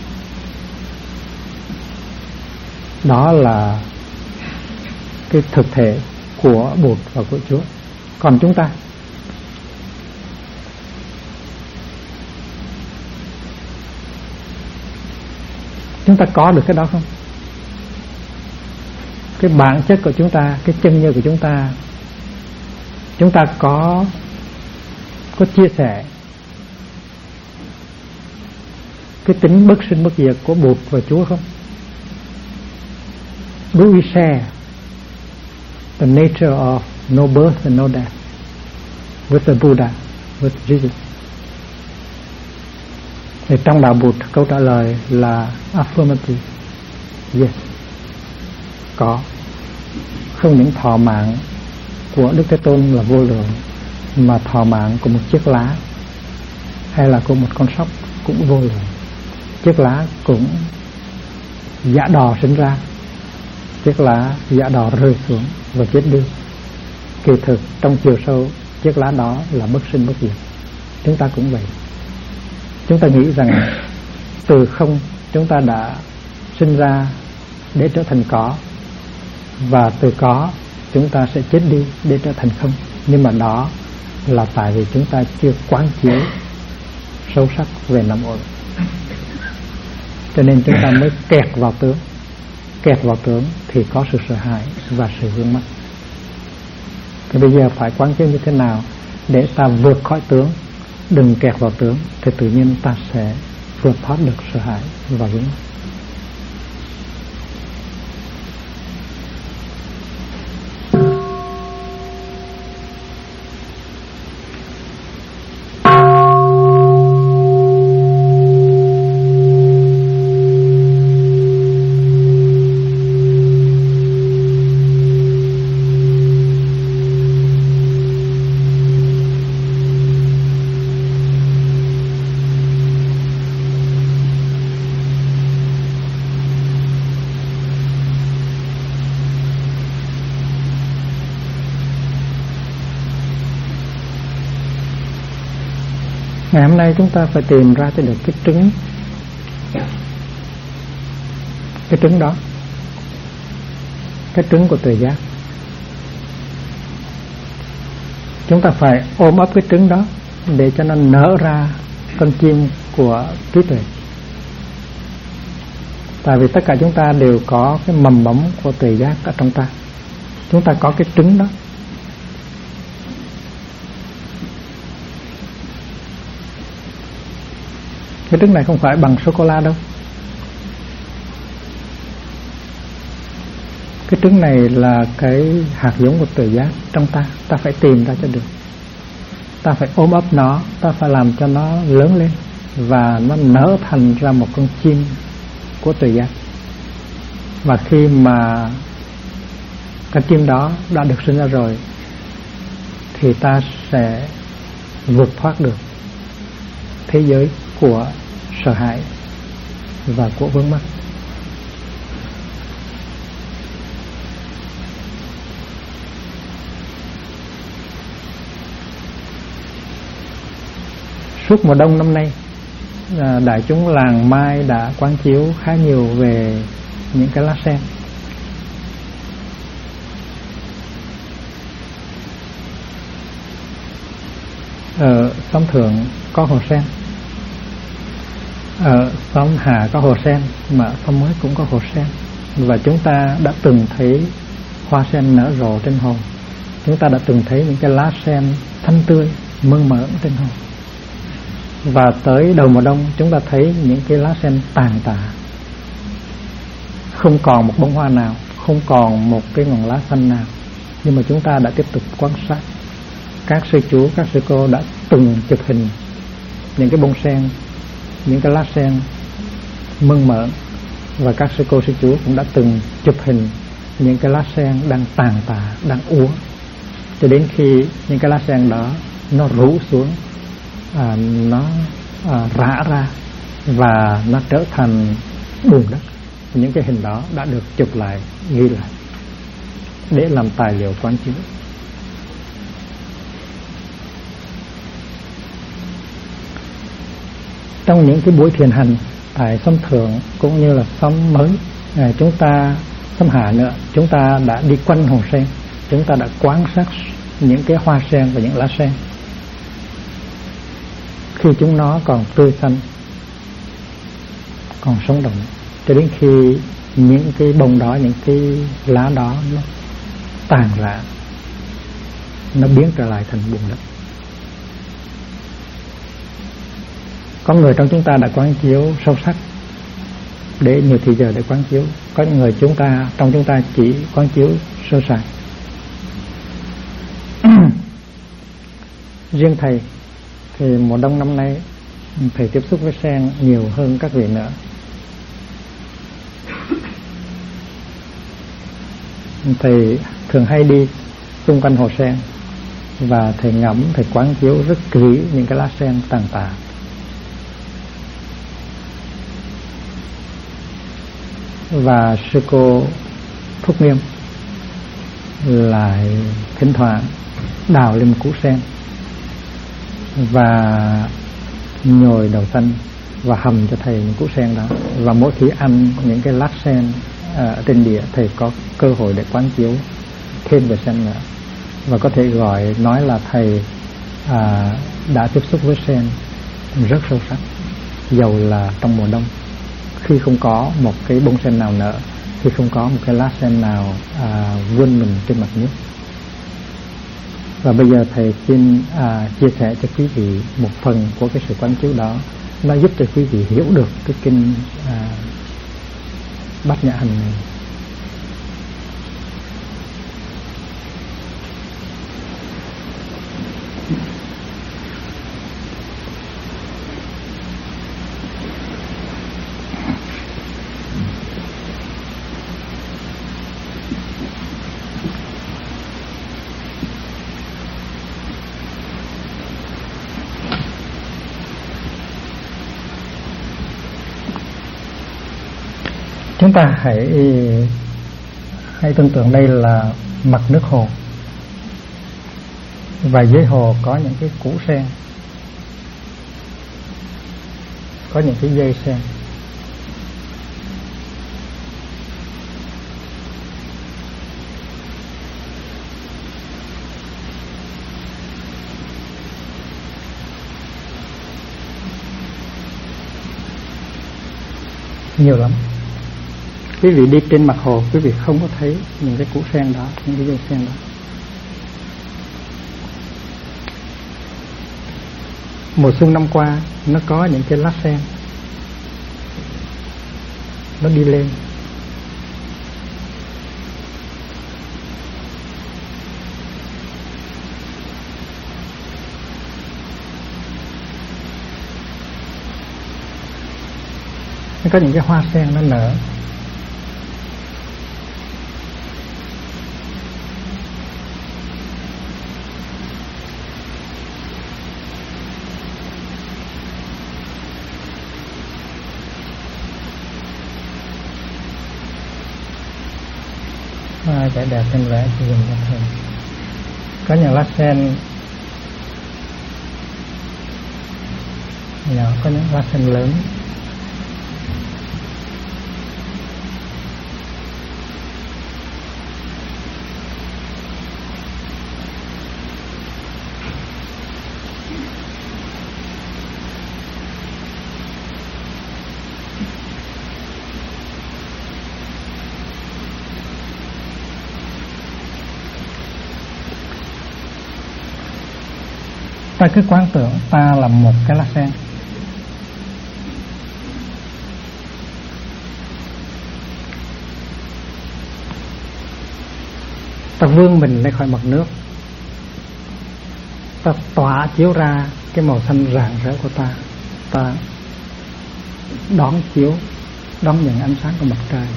[SPEAKER 1] Đó là cái thực thể của Bụt và của Chúa. Còn chúng ta có được cái đó không? Cái bản chất của chúng ta, cái chân như của chúng ta có chia sẻ cái tính bất sinh bất diệt của Bụt và Chúa không? Do we share the nature of no birth and no death with the Buddha, with Jesus? Thì trong đạo Bụt câu trả lời là affirmative, yes, có. Không những thọ mạng của Đức Thế Tôn là vô lượng, mà thọ mạng của một chiếc lá hay là của một con sóc cũng vô lượng. Chiếc lá cũng giả đò sinh ra, chiếc lá giả đò rơi xuống và chết đi. Kỳ thực trong chiều sâu chiếc lá đó là bất sinh bất diệt. Chúng ta cũng vậy. Chúng ta nghĩ rằng từ không chúng ta đã sinh ra để trở thành có, và từ có chúng ta sẽ chết đi để trở thành không. Nhưng mà đó là tại vì chúng ta chưa quán chiếu sâu sắc về năm uẩn, cho nên chúng ta mới kẹt vào tướng. Kẹt vào tướng thì có sự sợ hãi và sự vướng mắc. Thì bây giờ phải quán chiếu như thế nào để ta vượt khỏi tướng, đừng kẹt vào tướng, thì tự nhiên ta sẽ vượt thoát được sợ hãi và vướng mắc. Ngày hôm nay chúng ta phải tìm ra cho được cái trứng đó, cái trứng của tuệ giác. Chúng ta phải ôm ấp cái trứng đó để cho nó nở ra con chim của trí tuệ. Tại vì tất cả chúng ta đều có cái mầm mống của tuệ giác ở trong ta. Chúng ta có cái trứng đó. Cái trứng này không phải bằng sô-cô-la đâu. Cái trứng này là cái hạt giống của tuệ giác trong ta. Ta phải tìm ra cho được. Ta phải ôm ấp nó, ta phải làm cho nó lớn lên và nó nở thành ra một con chim của tuệ giác. Và khi mà Con chim đó đã được sinh ra rồi thì ta sẽ vượt thoát được thế giới của sợ hãi và của vướng mắc. Suốt mùa đông năm nay, đại chúng làng Mai đã quán chiếu khá nhiều về những cái lá sen. Ở xóm Thượng có hồ sen, ở xóm Hà có hồ sen, mà xóm Mới cũng có hồ sen. Và chúng ta đã từng thấy hoa sen nở rộ trên hồ. Chúng ta đã từng thấy những cái lá sen thanh tươi, mơn mởn trên hồ. Và tới đầu mùa đông chúng ta thấy những cái lá sen tàn tạ, không còn một bông hoa nào, không còn một cái ngọn lá xanh nào. Nhưng mà chúng ta đã tiếp tục quan sát. Các sư chú, các sư cô đã từng chụp hình những cái bông sen, những cái lá sen mơn mởn. Và các sư cô, sư chú cũng đã từng chụp hình những cái lá sen đang tàn tạ, đang úa, cho đến khi những cái lá sen đó nó rũ xuống, nó rã ra và nó trở thành bùn đất. Những cái hình đó đã được chụp lại, ghi lại để làm tài liệu quán chiếu. Trong những cái buổi thiền hành tại xóm Thượng cũng như là xóm Mới, chúng ta xóm Hạ nữa, chúng ta đã đi quanh hồ sen, chúng ta đã quan sát những cái hoa sen và những lá sen khi chúng nó còn tươi xanh, còn sống động, cho đến khi những cái bông đó, những cái lá đó nó tàn rã, nó biến trở lại thành bùn đất. Có người trong chúng ta đã quán chiếu sâu sắc để nhiều thời giờ để quán chiếu. Có những người trong chúng ta chỉ quán chiếu sơ sài. Riêng thầy thì mùa đông năm nay thầy tiếp xúc với sen nhiều hơn các vị nữa. Thầy thường hay đi xung quanh hồ sen và thầy ngắm, thầy quán chiếu rất kỹ những cái lá sen tàn tạ. Và sư cô Thúc Nghiêm lại thỉnh thoảng đào lên một củ sen và nhồi đầu xanh và hầm cho thầy những củ sen đó. Và mỗi khi ăn những cái lát sen ở trên đĩa, thầy có cơ hội để quán chiếu thêm về sen nữa. Và có thể nói là thầy đã tiếp xúc với sen rất sâu sắc, dầu là trong mùa đông, khi không có một cái bông sen nào nở, khi không có một cái lá sen nào vươn mình trên mặt nước. Và bây giờ thầy xin chia sẻ cho quý vị một phần của cái sự quán chiếu đó. Nó giúp cho quý vị hiểu được cái kinh Bát Nhã Hành này. Chúng ta hãy tưởng tượng đây là mặt nước hồ, và dưới hồ có những cái củ sen, có những cái dây sen. Nhiều lắm. Quý vị đi trên mặt hồ, quý vị không có thấy những cái củ sen đó, những cái dây sen đó. Mùa xuân năm qua nó có những cái lá sen, nó đi lên. Nó có những cái hoa sen nó nở. Vẻ đẹp trên vẽ thì dùng cho thầy. Có những lá sen nhỏ, có những lá sen lớn. Ta cứ quán tưởng ta là một cái lá sen. Ta vươn mình lên khỏi mặt nước, ta tỏa chiếu ra cái màu xanh rạng rỡ của ta. Ta đón chiếu, đón nhận ánh sáng của mặt trời.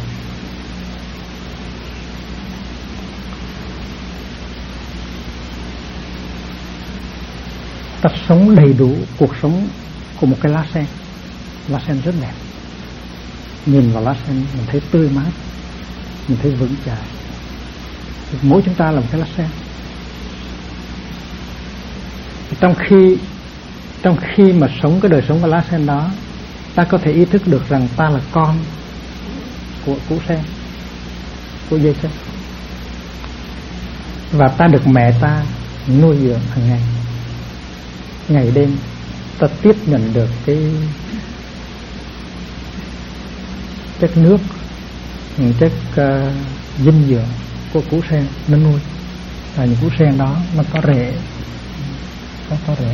[SPEAKER 1] Ta sống đầy đủ cuộc sống của một cái lá sen. Lá sen rất đẹp. Nhìn vào lá sen mình thấy tươi mát, mình thấy vững chãi. Mỗi chúng ta là một cái lá sen. Trong khi mà sống cái đời sống của lá sen đó, ta có thể ý thức được rằng ta là con của củ sen, của dây sen, và ta được mẹ ta nuôi dưỡng hàng ngày. Ngày đêm ta tiếp nhận được cái chất nước, chất dinh dưỡng của củ sen nó nuôi. Và những củ sen đó nó có rễ, có rễ.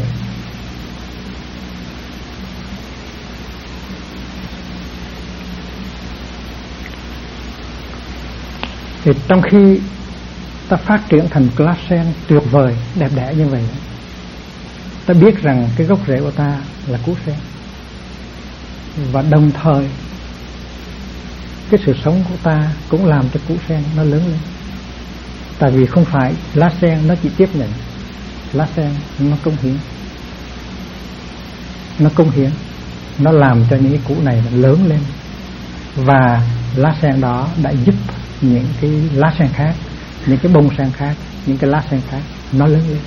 [SPEAKER 1] Thì trong khi ta phát triển thành một lá sen tuyệt vời, đẹp đẽ như vậy, ta biết rằng cái gốc rễ của ta là củ sen. Và đồng thời cái sự sống của ta cũng làm cho củ sen nó lớn lên. Tại vì không phải lá sen nó chỉ tiếp nhận, lá sen nó cống hiến. Nó cống hiến, nó làm cho những cái củ này nó lớn lên. Và lá sen đó đã giúp những cái lá sen khác, những cái bông sen khác, những cái lá sen khác nó lớn lên.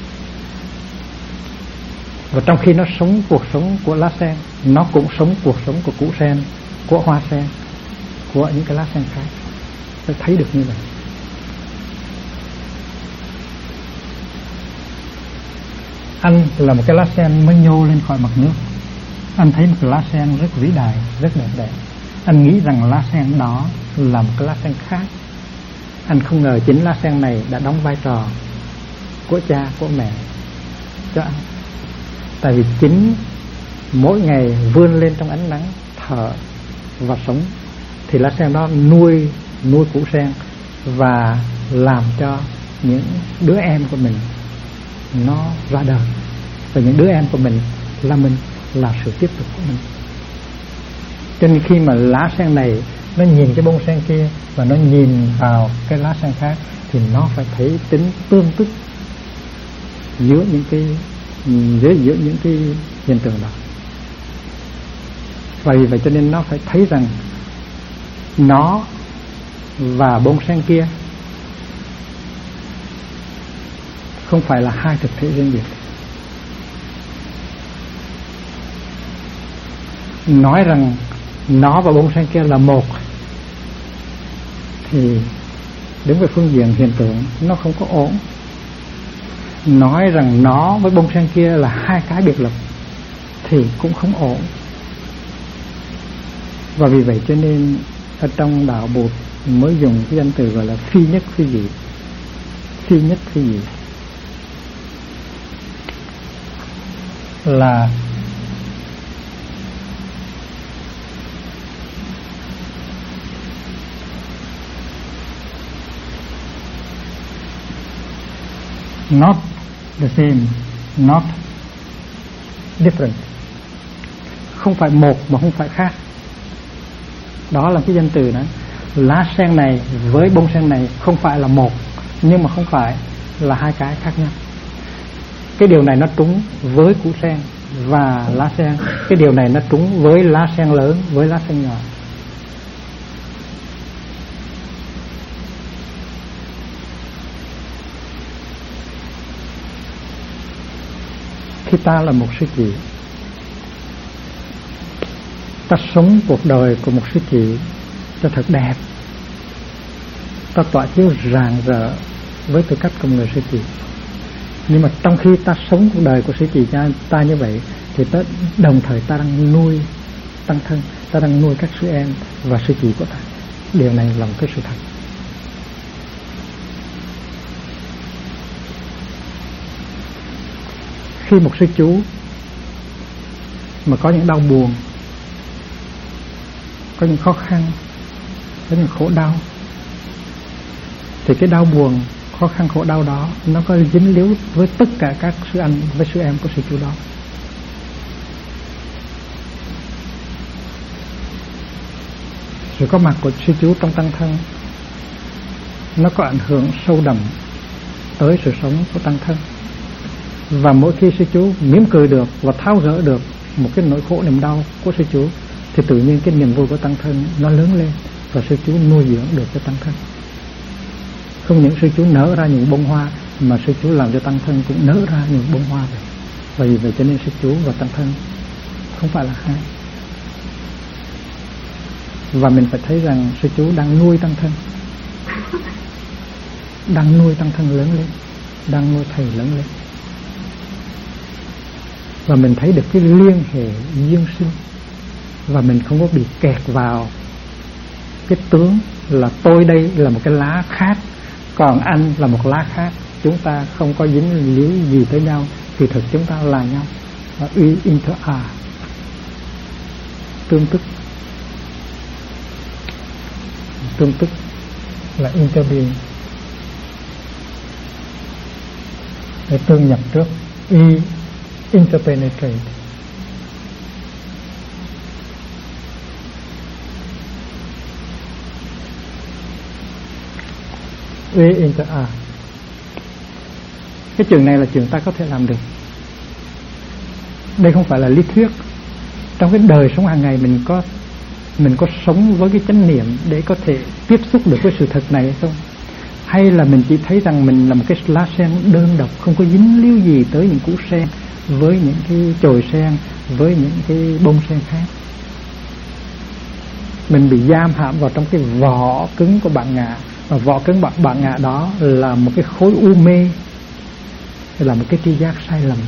[SPEAKER 1] Và trong khi nó sống cuộc sống của lá sen, nó cũng sống cuộc sống của củ sen, của hoa sen, của những cái lá sen khác. Tôi thấy được như vậy. Anh là một cái lá sen mới nhô lên khỏi mặt nước. Anh thấy một cái lá sen rất vĩ đại, rất đẹp đẽ. Anh nghĩ rằng lá sen đó là một cái lá sen khác. Anh không ngờ chính lá sen này đã đóng vai trò của cha, của mẹ cho anh. Tại vì chính mỗi ngày vươn lên trong ánh nắng, thở và sống, thì lá sen đó nuôi củ sen và làm cho những đứa em của mình nó ra đời. Và những đứa em của mình là sự tiếp tục của mình. Cho nên khi mà lá sen này nó nhìn cái bông sen kia và nó nhìn vào cái lá sen khác, thì nó phải thấy tính tương tức giữa những cái hiện tượng đó. Và vì vậy cho nên nó phải thấy rằng nó và bông sen kia không phải là hai thực thể riêng biệt. Nói rằng nó và bông sen kia là một thì đứng về phương diện hiện tượng nó không có ổn. Nói rằng nó với bông sen kia là hai cái biệt lập thì cũng không ổn. Và vì vậy cho nên ở trong đạo Bụt mới dùng cái danh từ gọi là phi nhất phi dị. Phi nhất phi dị là not the same, not different. Không phải một mà không phải khác. Đó là cái danh từ đó. Lá sen này với bông sen này không phải là một, nhưng mà không phải là hai cái khác nhau. Cái điều này nó trúng với củ sen và lá sen, cái điều này nó trúng với lá sen lớn, với lá sen nhỏ. khi ta là một sư chị, ta sống cuộc đời của một sư chị cho thật đẹp, ta tỏa chiếu rạng rỡ với tư cách của người sư chị. Nhưng mà trong khi ta sống cuộc đời của sư chị ta như vậy, thì đồng thời ta đang nuôi tăng thân, ta đang nuôi các sư em và sư chị của ta. Điều này là một cái sự thật. Khi một sư chú mà có những đau buồn, có những khó khăn, có những khổ đau, thì cái đau buồn, khó khăn, khổ đau đó nó có dính líu với tất cả các sư anh với sư em của sư chú đó. Sự có mặt của sư chú trong tăng thân nó có ảnh hưởng sâu đậm tới sự sống của tăng thân. Và mỗi khi sư chú mỉm cười được và tháo gỡ được một cái nỗi khổ niềm đau của sư chú, thì tự nhiên cái niềm vui của tăng thân nó lớn lên, và sư chú nuôi dưỡng được cho tăng thân. Không những sư chú nở ra những bông hoa, mà sư chú làm cho tăng thân cũng nở ra những bông hoa vậy. Và vì vậy cho nên sư chú và tăng thân không phải là hai. Và mình phải thấy rằng sư chú đang nuôi tăng thân, đang nuôi tăng thân lớn lên, đang nuôi thầy lớn lên. Và mình thấy được cái liên hệ duyên sinh, và mình không có bị kẹt vào cái tướng là tôi đây là một cái lá khác, còn anh là một lá khác, chúng ta không có dính líu gì tới nhau. Thì thực chúng ta là nhau, và inter-a, tương tức. Tương tức là interbeing, để tương nhập trước, interpenetrate. Inter-a. Cái chuyện này là chuyện ta có thể làm được. Đây không phải là lý thuyết. Trong cái đời sống hàng ngày mình có sống với cái chánh niệm để có thể tiếp xúc được với sự thật này hay không? Hay là mình chỉ thấy rằng mình là một cái lá sen đơn độc, không có dính líu gì tới những củ sen, với những cái chồi sen, với những cái bông sen khác. Mình bị giam hãm vào trong cái vỏ cứng của bản ngã, và vỏ cứng bản ngã đó là một cái khối u mê, là một cái tri giác sai lầm.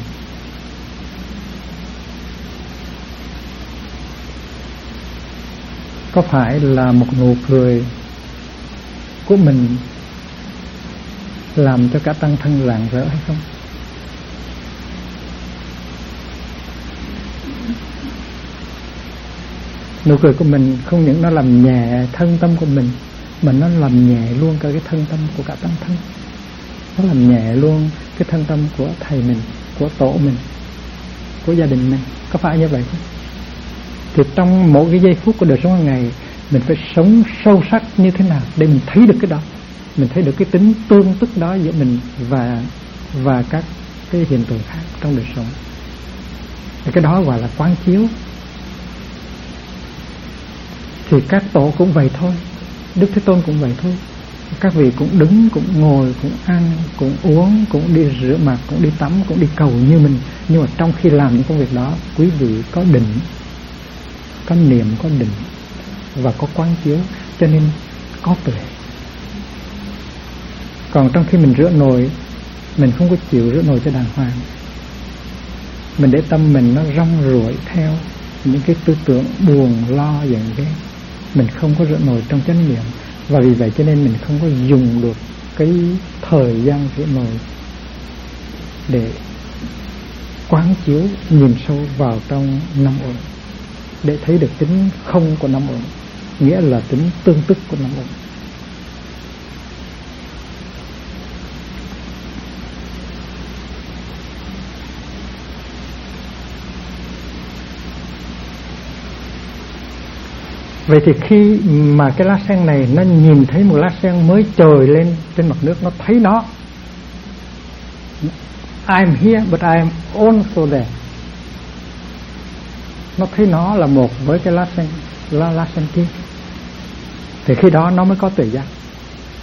[SPEAKER 1] Có phải là một nụ cười của mình làm cho cả tăng thân rạng rỡ hay không? Nụ cười của mình không những nó làm nhẹ thân tâm của mình, mà nó làm nhẹ luôn cả cái thân tâm của cả tăng thân. Nó làm nhẹ luôn cái thân tâm của thầy mình, của tổ mình, của gia đình mình. Có phải như vậy không? Thì trong mỗi cái giây phút của đời sống hàng ngày, mình phải sống sâu sắc như thế nào để mình thấy được cái đó, mình thấy được cái tính tương tức đó giữa mình và các cái hiện tượng khác trong đời sống. Thì cái đó gọi là quán chiếu. Thì các tổ cũng vậy thôi, Đức Thế Tôn cũng vậy thôi. Các vị cũng đứng, cũng ngồi, cũng ăn, cũng uống, cũng đi rửa mặt, cũng đi tắm, cũng đi cầu như mình. Nhưng mà trong khi làm những công việc đó, quý vị có định, có niệm, có định và có quán chiếu, cho nên có tuệ. Còn trong khi mình rửa nồi, mình không có chịu rửa nồi cho đàng hoàng, mình để tâm mình nó rong ruổi theo những cái tư tưởng buồn, lo, giận ghét, mình không có rửa nồi trong chánh niệm. Và vì vậy cho nên mình không có dùng được cái thời gian rửa nồi để quán chiếu, nhìn sâu vào trong năm uẩn, để thấy được tính không của năm uẩn, nghĩa là tính tương tức của năm uẩn. Vậy thì khi mà cái lá sen này nó nhìn thấy một lá sen mới trồi lên trên mặt nước, nó thấy nó, I'm here but I am also there, nó thấy nó là một với cái lá sen kia, thì khi đó nó mới có tuệ giác.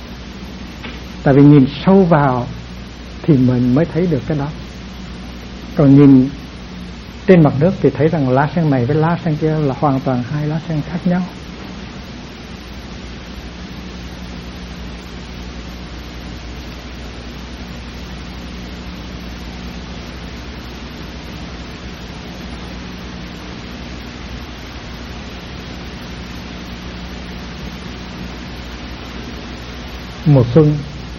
[SPEAKER 1] Tại vì nhìn sâu vào thì mình mới thấy được cái đó. rồi nhìn trên mặt nước thì thấy rằng lá sen này với lá sen kia là hoàn toàn hai lá sen khác nhau. Mùa xuân,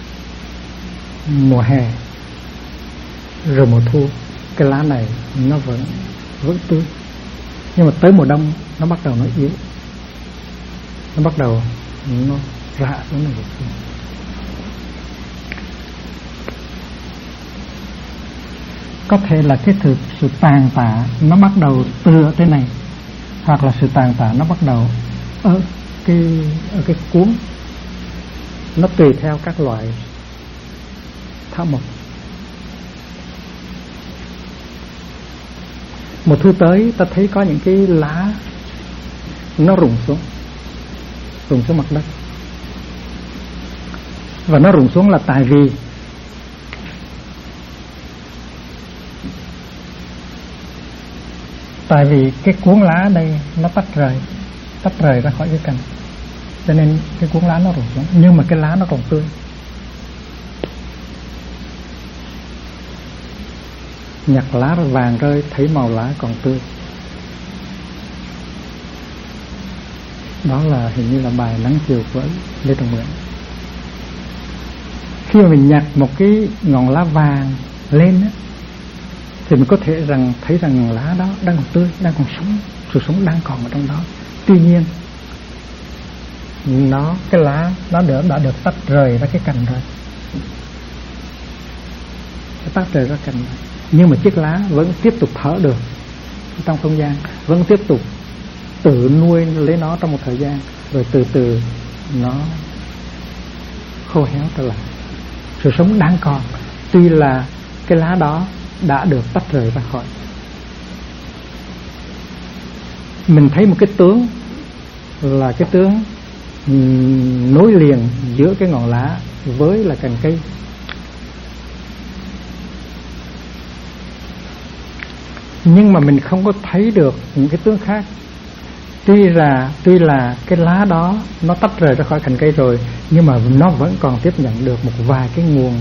[SPEAKER 1] mùa hè, rồi mùa thu, cái lá này nó vẫn tươi. Nhưng mà tới mùa đông nó bắt đầu nó yếu, nó bắt đầu nó rã xuống này. Có thể là cái sự tàn tạ nó bắt đầu từ ở trên này, hoặc là sự tàn tạ nó bắt đầu ở cái cuống. Nó tùy theo các loại thảo mộc. Mùa thu tới ta thấy có những cái lá nó rụng xuống mặt đất. Và nó rụng xuống là tại vì cái cuống lá đây nó tách rời ra khỏi cái cành, cho nên cái cuống lá nó rụng xuống. Nhưng mà cái lá nó còn tươi. Nhặt lá vàng rơi thấy màu lá còn tươi. Đó là hình như là bài Nắng Chiều của Lê Trọng Nguyễn. Khi mà mình nhặt một cái ngọn lá vàng lên á, thì mình có thể thấy rằng lá đó đang còn tươi, đang còn sống, sự sống đang còn ở trong đó. Tuy nhiên cái lá nó đã được tách rời ra cái cành rồi, tách rời ra cành rồi. Nhưng mà chiếc lá vẫn tiếp tục thở được trong không gian, vẫn tiếp tục tự nuôi lấy nó trong một thời gian, rồi từ từ nó khô héo trở lại. Sự sống đang còn, tuy là cái lá đó đã được tách rời ra khỏi. Mình thấy một cái tướng là cái tướng nối liền giữa cái ngọn lá với là cành cây. Nhưng mà mình không có thấy được những cái tướng khác. Tuy là cái lá đó nó tách rời ra khỏi cành cây rồi, nhưng mà nó vẫn còn tiếp nhận được một vài cái nguồn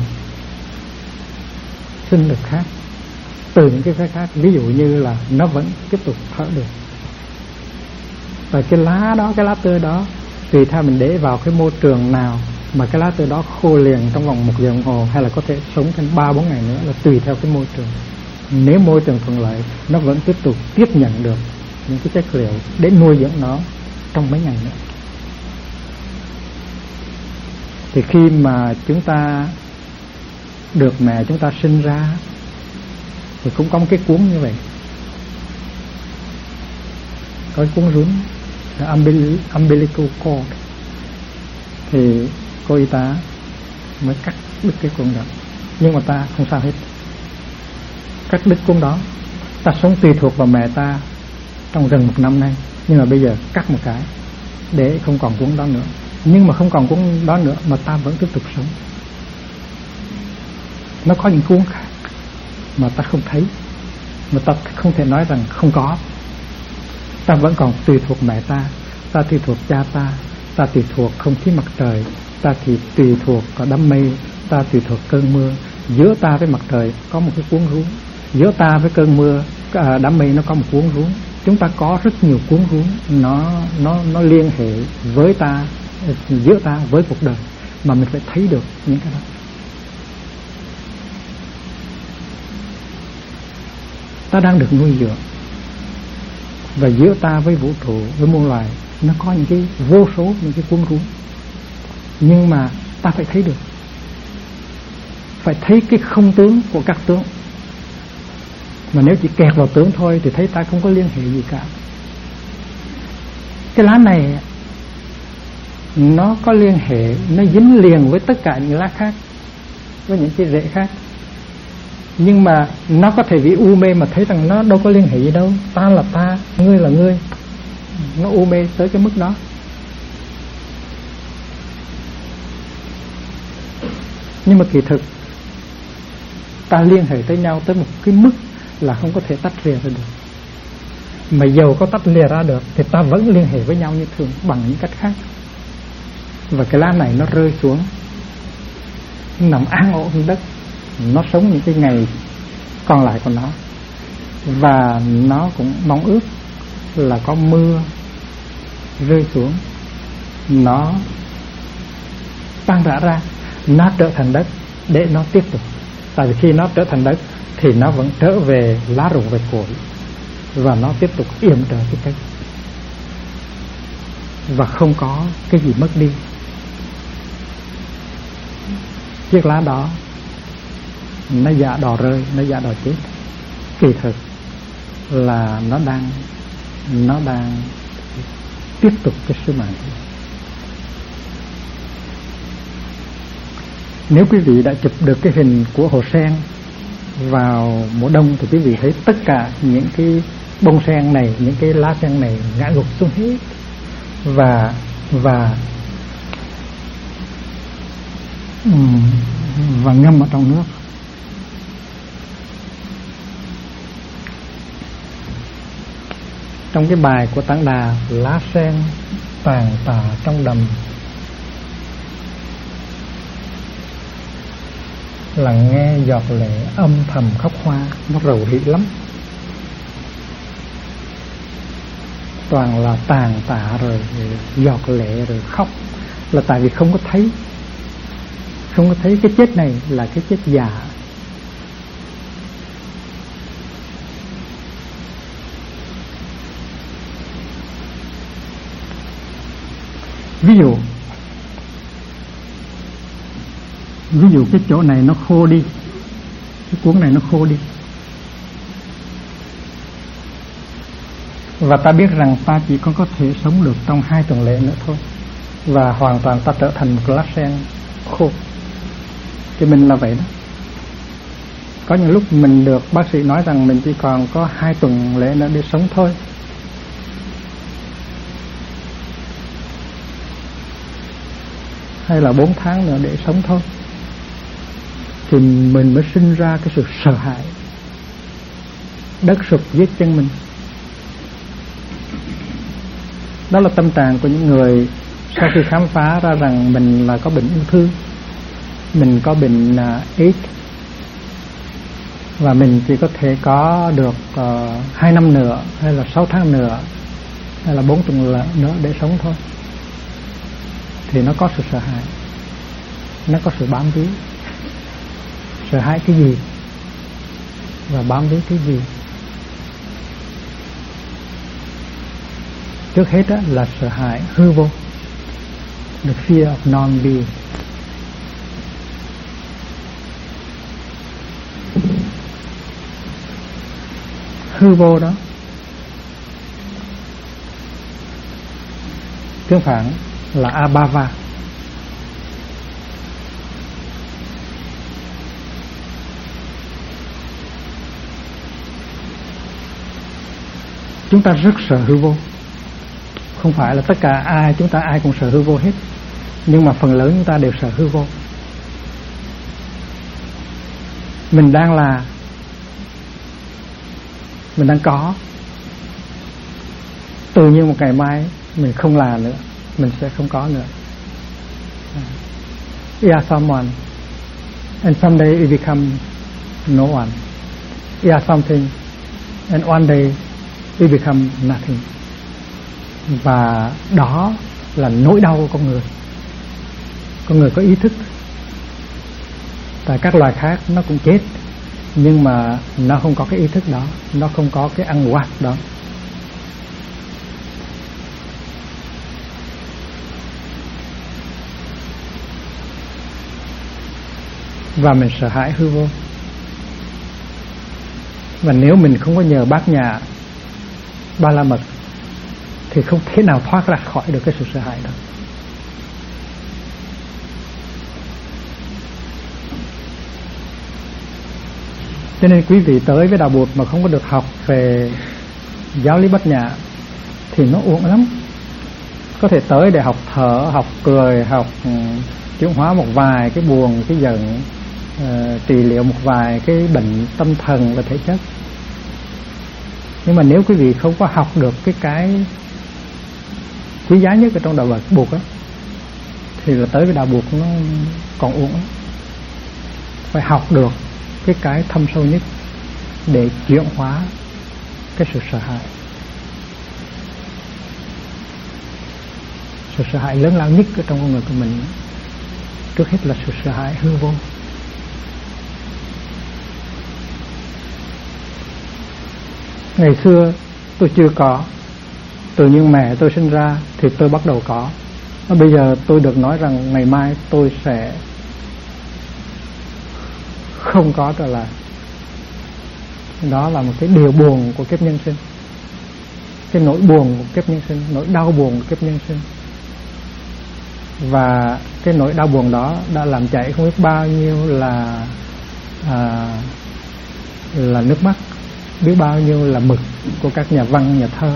[SPEAKER 1] sinh lực khác từ những cái phái khác. Ví dụ như là nó vẫn tiếp tục thở được. Và cái lá đó, cái lá tươi đó, tùy theo mình để vào cái môi trường nào mà cái lá tươi đó khô liền trong vòng 1 giờ đồng hồ, hay là có thể sống thêm 3-4 ngày nữa, là tùy theo cái môi trường. Nếu môi trường thuận lợi, nó vẫn tiếp tục tiếp nhận được những cái chất liệu để nuôi dưỡng nó trong mấy ngày nữa. Thì khi mà chúng ta được mẹ chúng ta sinh ra thì cũng có một cái cuốn như vậy, có cái cuốn rốn là umbilical cord. Thì cô y tá mới cắt đứt cái cuốn đó, nhưng mà ta không sao hết. Cắt đứt cuốn đó, ta sống tùy thuộc vào mẹ ta trong gần 1 năm nay, nhưng mà bây giờ cắt một cái để không còn cuốn đó nữa. Nhưng mà không còn cuốn đó nữa mà ta vẫn tiếp tục sống. Nó có những cuốn khác mà ta không thấy, mà ta không thể nói rằng không có. Ta vẫn còn tùy thuộc mẹ ta, ta tùy thuộc cha ta, ta tùy thuộc không khí mặt trời, ta thì tùy thuộc có đám mây, ta tùy thuộc cơn mưa. Giữa ta với mặt trời có một cái cuốn rốn, giữa ta với cơn mưa, đám mây nó có một cuốn rốn. Chúng ta có rất nhiều cuốn rốn, nó liên hệ với ta, giữa ta với cuộc đời, mà mình phải thấy được những cái đó. Ta đang được nuôi dưỡng, và giữa ta với vũ trụ, với muôn loài, nó có những cái vô số những cái cuốn rốn. Nhưng mà ta phải thấy được, phải thấy cái không tướng của các tướng. Mà nếu chỉ kẹt vào tướng thôi thì thấy ta không có liên hệ gì cả. Cái lá này nó có liên hệ, nó dính liền với tất cả những lá khác, với những cái rễ khác. Nhưng mà nó có thể vì u mê mà thấy rằng nó đâu có liên hệ gì đâu. Ta là ta, ngươi là ngươi. Nó u mê tới cái mức đó. Nhưng mà kỳ thực ta liên hệ tới nhau tới một cái mức là không có thể tách rìa ra được. Mà dầu có tách lìa ra được thì ta vẫn liên hệ với nhau như thường bằng những cách khác. Và cái lá này nó rơi xuống, nó nằm an ổn trên đất, nó sống những cái ngày còn lại của nó. Và nó cũng mong ước là có mưa rơi xuống, nó tan rã ra, nó trở thành đất để nó tiếp tục. Tại vì khi nó trở thành đất thì nó vẫn trở về lá rụng về cội, và nó tiếp tục yểm trợ cái cây, và không có cái gì mất đi. Chiếc lá đó nó dạ đò rơi, nó dạ đò chết, kỳ thực là nó đang tiếp tục cái sứ mạng. Nếu quý vị đã chụp được cái hình của hồ sen vào mùa đông thì quý vị thấy tất cả những cái bông sen này, những cái lá sen này ngã gục xuống hết và ngâm ở trong nước. Trong cái bài của Tản Đà, lá sen tàn tạ trong đầm, lắng nghe giọt lệ âm thầm khóc hoa, nó rầu rĩ lắm. Toàn là tàn tạ rồi giọt lệ rồi khóc, là tại vì không có thấy cái chết này là cái chết già. Ví dụ cái chỗ này nó khô đi, cái cuốn này nó khô đi, và ta biết rằng ta chỉ có thể sống được trong 2 tuần lễ nữa thôi, và hoàn toàn ta trở thành một lá sen khô. Thì mình là vậy đó. Có những lúc mình được bác sĩ nói rằng mình chỉ còn có 2 tuần lễ nữa để sống thôi, hay là 4 tháng nữa để sống thôi, thì mình mới sinh ra cái sự sợ hãi, đất sụp dưới chân mình. Đó là tâm trạng của những người sau khi khám phá ra rằng mình là có bệnh ung thư, mình có bệnh AIDS, và mình chỉ có thể có được 2 năm nữa, hay là 6 tháng nữa, hay là 4 tuần nữa để sống thôi. Thì nó có sự sợ hãi, nó có sự bám víu. Sợ hãi cái gì và bám víu cái gì? Trước hết đó là sợ hãi hư vô, the fear of non-being. Hư vô đó tương phản là abhava. Chúng ta rất sợ hư vô. Không phải là tất cả chúng ta ai cũng sợ hư vô hết, nhưng mà phần lớn chúng ta đều sợ hư vô. Mình đang có, tự nhiên một ngày mai mình không là nữa, mình sẽ không có nữa. You are someone and someday you become no one. You are something and one day you become nothing. Và đó là nỗi đau của con người. Con người có ý thức. Tại các loài khác nó cũng chết, nhưng mà nó không có cái ý thức đó, nó không có cái ăn quạt đó. Và mình sợ hãi hư vô. Và nếu mình không có nhờ bát nhã Ba La Mật thì không thể nào thoát ra khỏi được cái sự sợ hãi đó. Cho nên quý vị tới với đạo Bụt mà không có được học về giáo lý bát nhã thì nó uổng lắm. Có thể tới để học thở, học cười, học chuyển hóa một vài cái buồn, cái giận, trị liệu một vài cái bệnh tâm thần và thể chất, Nhưng mà nếu quý vị không có học được cái quý giá nhất ở trong đạo buộc á, thì là tới cái đạo buộc nó còn uổng. Phải học được cái thâm sâu nhất để chuyển hóa cái sự sợ hãi. Sự sợ hãi lớn lao nhất ở trong con người của mình trước hết là sự sợ hãi hư vô. Ngày xưa tôi chưa có, từ những mẹ tôi sinh ra thì tôi bắt đầu có. Và bây giờ tôi được nói rằng ngày mai tôi sẽ không có trở lại. Đó là một cái điều buồn của kiếp nhân sinh, cái nỗi buồn của kiếp nhân sinh, nỗi đau buồn của kiếp nhân sinh. Và cái nỗi đau buồn đó đã làm chảy không biết bao nhiêu là nước mắt, biết bao nhiêu là mực của các nhà văn, nhà thơ.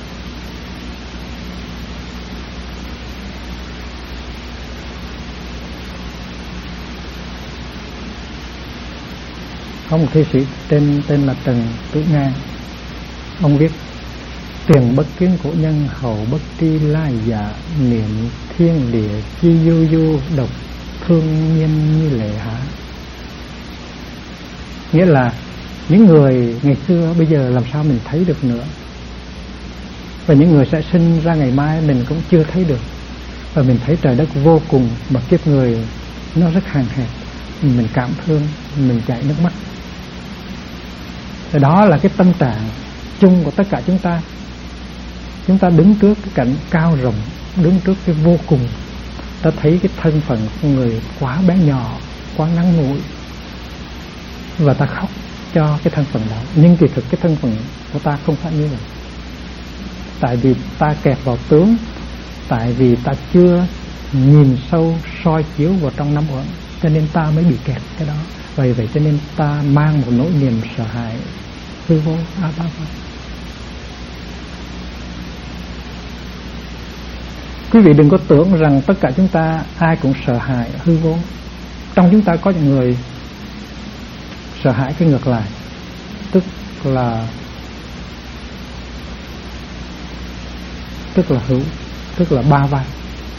[SPEAKER 1] Có một thi sĩ tên là Trần Tử Ngang, ông viết: tiền bất kiến cổ nhân, hậu bất tri lai dạ, niệm thiên địa chi du du, độc thương nhiên như lệ hạ. Nghĩa là những người ngày xưa bây giờ làm sao mình thấy được nữa, và những người sẽ sinh ra ngày mai mình cũng chưa thấy được. Và mình thấy trời đất vô cùng, mà kiếp người nó rất hạn hẹp, mình cảm thương, mình chảy nước mắt. Và đó là cái tâm trạng chung của tất cả chúng ta. Chúng ta đứng trước cái cảnh cao rộng, đứng trước cái vô cùng, ta thấy cái thân phận của người quá bé nhỏ, quá ngắn ngủi, và ta khóc cho cái thân phận đó. Nhưng kỳ thực cái thân phận của ta không phải như vậy. Tại vì ta kẹt vào tướng, tại vì ta chưa nhìn sâu soi chiếu vào trong năm uẩn, cho nên ta mới bị kẹt cái đó. Vậy cho nên ta mang một nỗi niềm sợ hãi hư vô abhava. Quý vị đừng có tưởng rằng tất cả chúng ta ai cũng sợ hãi hư vô. Trong chúng ta có những người sợ hãi cái ngược lại, tức là hữu, tức là ba vai.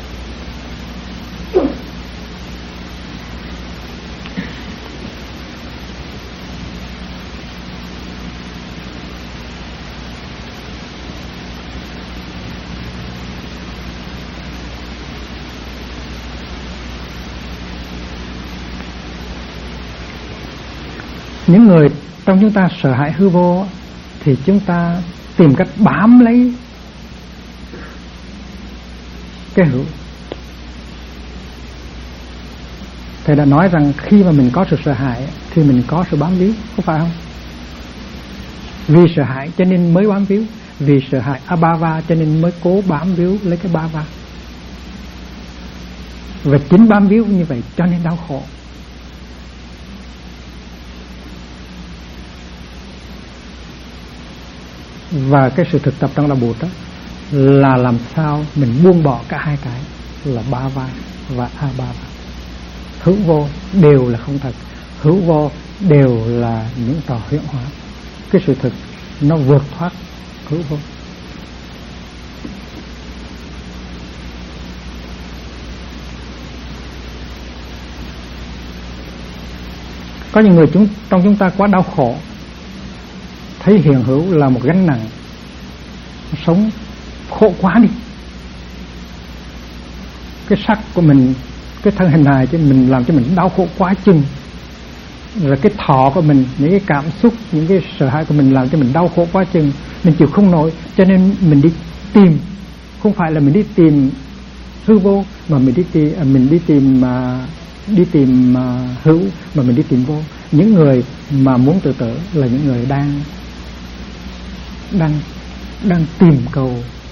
[SPEAKER 1] Những người trong chúng ta sợ hãi hư vô thì chúng ta tìm cách bám lấy cái hữu. Thầy đã nói rằng khi mà mình có sự sợ hãi thì mình có sự bám víu, có phải không? Vì sợ hãi cho nên mới bám víu, vì sợ hãi abhava cho nên mới cố bám víu lấy cái bhava. Và chính bám víu như vậy cho nên đau khổ. Và cái sự thực tập trong đạo Bụt đó là làm sao mình buông bỏ cả hai cái là bhava và abhava. Hữu vô đều là không thật, hữu vô đều là những trò huyễn hóa. Cái sự thực nó vượt thoát hữu vô. Có những người trong chúng ta quá đau khổ, thấy hiện hữu là một gánh nặng, sống khổ quá đi. Cái sắc của mình, cái thân hình hài cho mình làm cho mình đau khổ quá chừng. Rồi cái thọ của mình, những cái cảm xúc, những cái sợ hãi của mình làm cho mình đau khổ quá chừng, mình chịu không nổi, cho nên mình đi tìm. Không phải là mình đi tìm hư vô, mà mình đi tìm hữu, mà mình đi tìm vô. Những người mà muốn tự tử là những người đang tìm cầu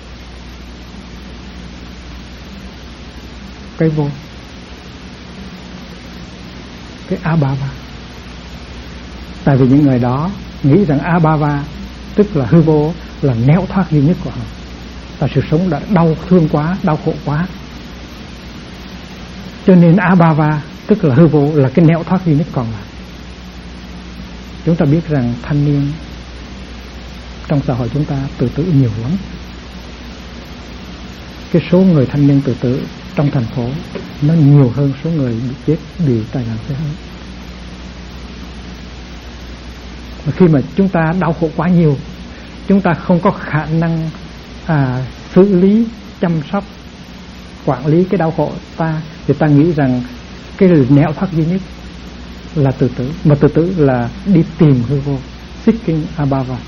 [SPEAKER 1] cái vô, cái abhava. Tại vì những người đó nghĩ rằng abhava tức là hư vô là nẻo thoát duy nhất của họ, và sự sống đã đau thương quá, đau khổ quá, cho nên abhava tức là hư vô là cái nẻo thoát duy nhất còn lại. Chúng ta biết rằng thanh niên trong xã hội chúng ta tự tử nhiều lắm. Cái số người thanh niên tự tử trong thành phố nó nhiều hơn số người bị chết vì tai nạn xe hơi. Và khi mà chúng ta đau khổ quá nhiều, chúng ta không có khả năng xử lý, chăm sóc, quản lý cái đau khổ ta, thì ta nghĩ rằng cái nẻo thoát duy nhất là tự tử. Mà tự tử là đi tìm hư vô, seeking abhava.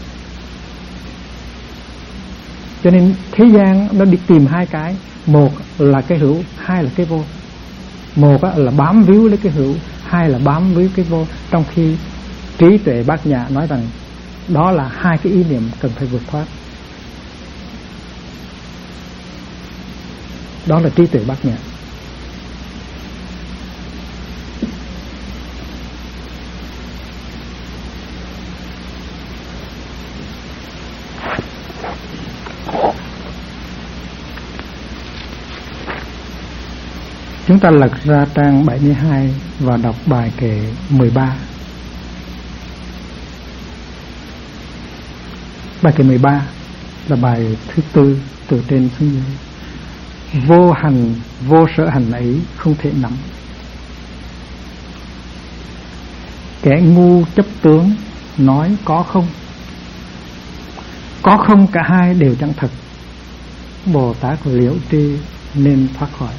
[SPEAKER 1] Cho nên thế gian nó đi tìm hai cái, một là cái hữu, hai là cái vô. Một là bám víu lấy cái hữu, hai là bám víu cái vô. Trong khi trí tuệ Bát Nhã nói rằng đó là hai cái ý niệm cần phải vượt thoát. Đó là trí tuệ Bát Nhã. Chúng ta lật ra trang 72 và đọc bài kệ 13. Bài kệ 13 là bài thứ tư từ trên xuống dưới. Vô hành, vô sở hành ấy không thể nắm. Kẻ ngu chấp tướng nói có không. Có không cả hai đều chẳng thật. Bồ Tát liễu tri nên thoát khỏi.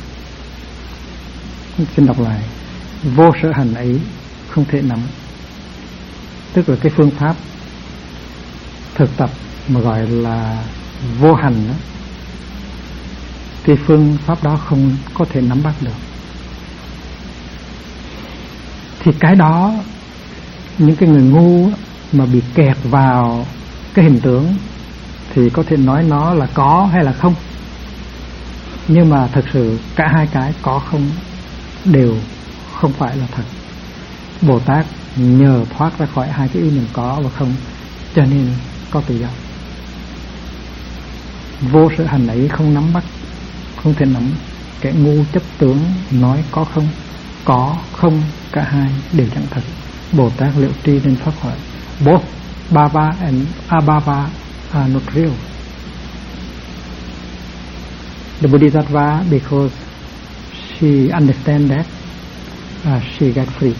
[SPEAKER 1] Xin đọc lại. Vô sở hành ấy không thể nắm, tức là cái phương pháp thực tập mà gọi là vô hành đó, cái phương pháp đó không có thể nắm bắt được. Thì cái đó, những cái người ngu mà bị kẹt vào cái hình tướng thì có thể nói nó là có hay là không. Nhưng mà thật sự cả hai cái có không đều không phải là thật. Bồ Tát nhờ thoát ra khỏi hai cái ý niệm có và không, cho nên có tự do. Vô sở hành ấy không nắm bắt, không thể nắm. Kẻ ngu chấp tướng nói có không cả hai đều chẳng thật. Bồ Tát liệu tri nên thoát khỏi. Both bhava and abhava are not real. The Bodhisattva, because she understands that, she got free.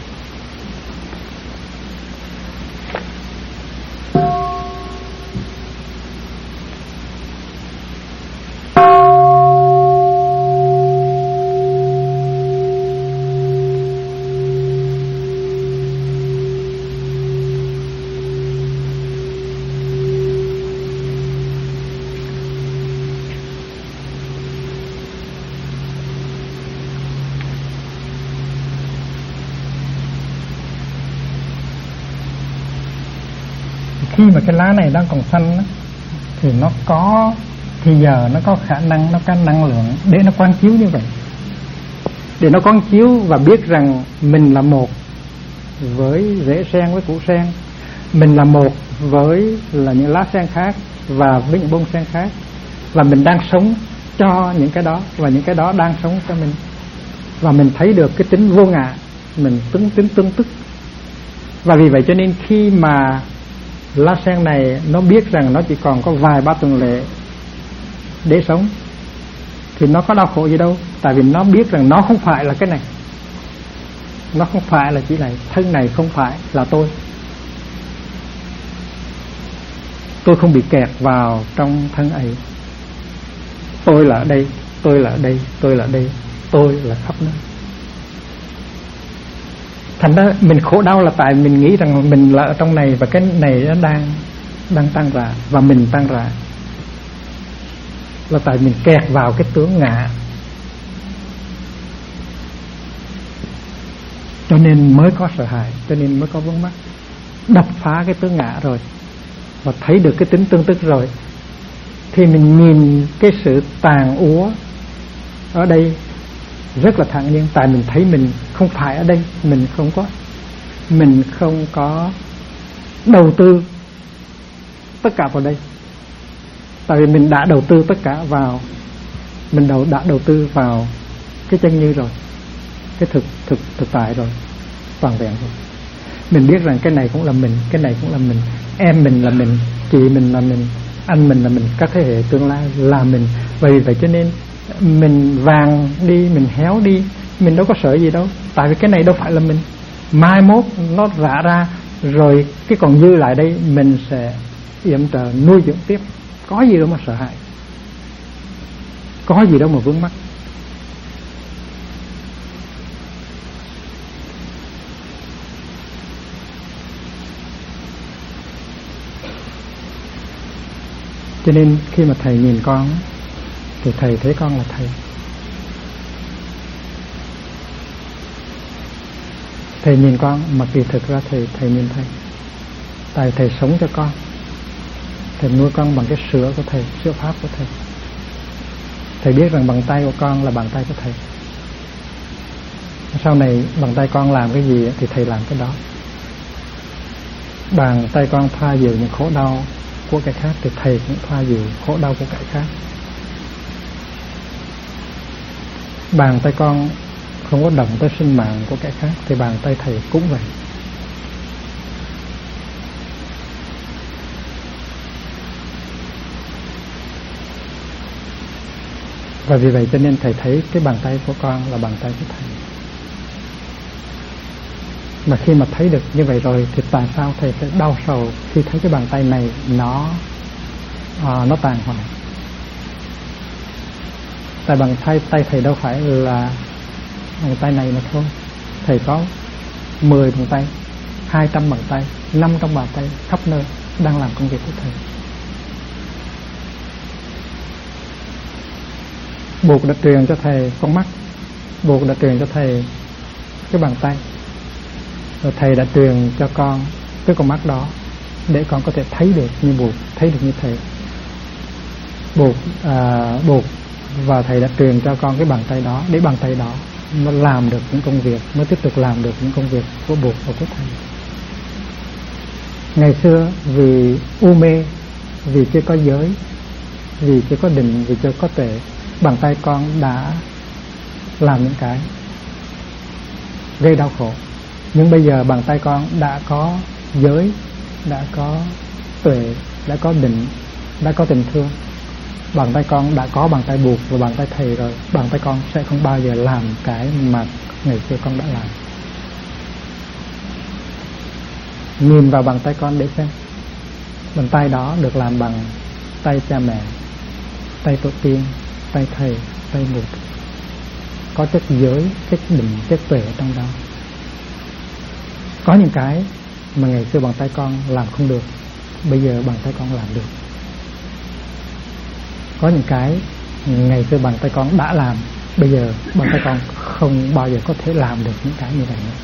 [SPEAKER 1] Khi mà cái lá này đang còn xanh đó, thì nó có, thì giờ nó có khả năng, nó có năng lượng để nó quán chiếu như vậy, để nó quán chiếu và biết rằng mình là một với rễ sen với củ sen, mình là một với là những lá sen khác và với những bông sen khác, và mình đang sống cho những cái đó và những cái đó đang sống cho mình, và mình thấy được cái tính vô ngã, mình tính tương tức. Và vì vậy cho nên khi mà lá sen này nó biết rằng nó chỉ còn có vài ba tuần lễ để sống thì nó có đau khổ gì đâu, tại vì nó biết rằng nó không phải là cái này, nó không phải là chỉ này, thân này không phải là tôi không bị kẹt vào trong thân ấy. Tôi là ở đây, tôi là ở đây, tôi là ở đây, tôi là khắp nơi. Thành ra mình khổ đau là tại mình nghĩ rằng mình là ở trong này và cái này nó đang tăng ra và mình tăng ra, là tại mình kẹt vào cái tướng ngã, cho nên mới có sợ hãi, cho nên mới có vướng mắc. Đập phá cái tướng ngã rồi và thấy được cái tính tương tức rồi thì mình nhìn cái sự tàn úa ở đây rất là thản nhiên, tại mình thấy mình không phải ở đây, mình không có đầu tư tất cả vào đây, tại vì mình đã đầu tư tất cả vào, mình đã đầu tư vào cái chân như rồi, cái thực tại rồi, toàn vẹn rồi. Mình biết rằng cái này cũng là mình, cái này cũng là mình, em mình là mình, chị mình là mình, anh mình là mình, các thế hệ tương lai là mình. Vì vậy cho nên mình vàng đi, mình héo đi, mình đâu có sợ gì đâu. Tại vì cái này đâu phải là mình. Mai mốt nó rã ra rồi, cái còn dư lại đây mình sẽ yểm trợ nuôi dưỡng tiếp. Có gì đâu mà sợ hãi, có gì đâu mà vướng mắc. Cho nên khi mà thầy nhìn con thì thầy thấy con là thầy. Thầy nhìn con mà kỳ thực ra thầy nhìn thầy. Tại thầy sống cho con, thầy nuôi con bằng cái sữa của thầy, sữa pháp của thầy. Thầy biết rằng bàn tay của con là bàn tay của thầy. Sau này bàn tay con làm cái gì thì thầy làm cái đó. Bàn tay con thoa dịu những khổ đau của cái khác thì thầy cũng thoa dịu khổ đau của cái khác. Bàn tay con không có động tới sinh mạng của cái khác thì bàn tay thầy cũng vậy. Và vì vậy cho nên thầy thấy cái bàn tay của con là bàn tay của thầy. Mà khi mà thấy được như vậy rồi thì tại sao thầy phải đau sầu khi thấy cái bàn tay này nó tàn hoại? Tại bàn tay thầy đâu phải là bàn tay này mà thôi. Thầy có 10 bàn tay, 200 bàn tay, 500 bàn tay khắp nơi đang làm công việc của thầy. Bụt đã truyền cho thầy con mắt, Bụt đã truyền cho thầy cái bàn tay, rồi thầy đã truyền cho con cái con mắt đó để con có thể thấy được như Bụt, thấy được như thầy. Bụt và thầy đã truyền cho con cái bàn tay đó để bàn tay đó nó làm được những công việc, nó tiếp tục làm được những công việc của Bụt và của thầy. Ngày xưa vì u mê, vì chưa có giới, vì chưa có định, vì chưa có tuệ, bàn tay con đã làm những cái gây đau khổ. Nhưng bây giờ bàn tay con đã có giới, đã có tuệ, đã có định, đã có tình thương. Bàn tay con đã có bàn tay Bụt và bàn tay thầy rồi. Bàn tay con sẽ không bao giờ làm cái mà ngày xưa con đã làm. Nhìn vào bàn tay con để xem. Bàn tay đó được làm bằng tay cha mẹ, tay tổ tiên, tay thầy, tay Bụt. Có chất giới, chất định, chất tuệ ở trong đó. Có những cái mà ngày xưa bàn tay con làm không được, bây giờ bàn tay con làm được. Có những cái ngày xưa bàn tay con đã làm, bây giờ bàn tay con không bao giờ có thể làm được những cái như vậy nữa.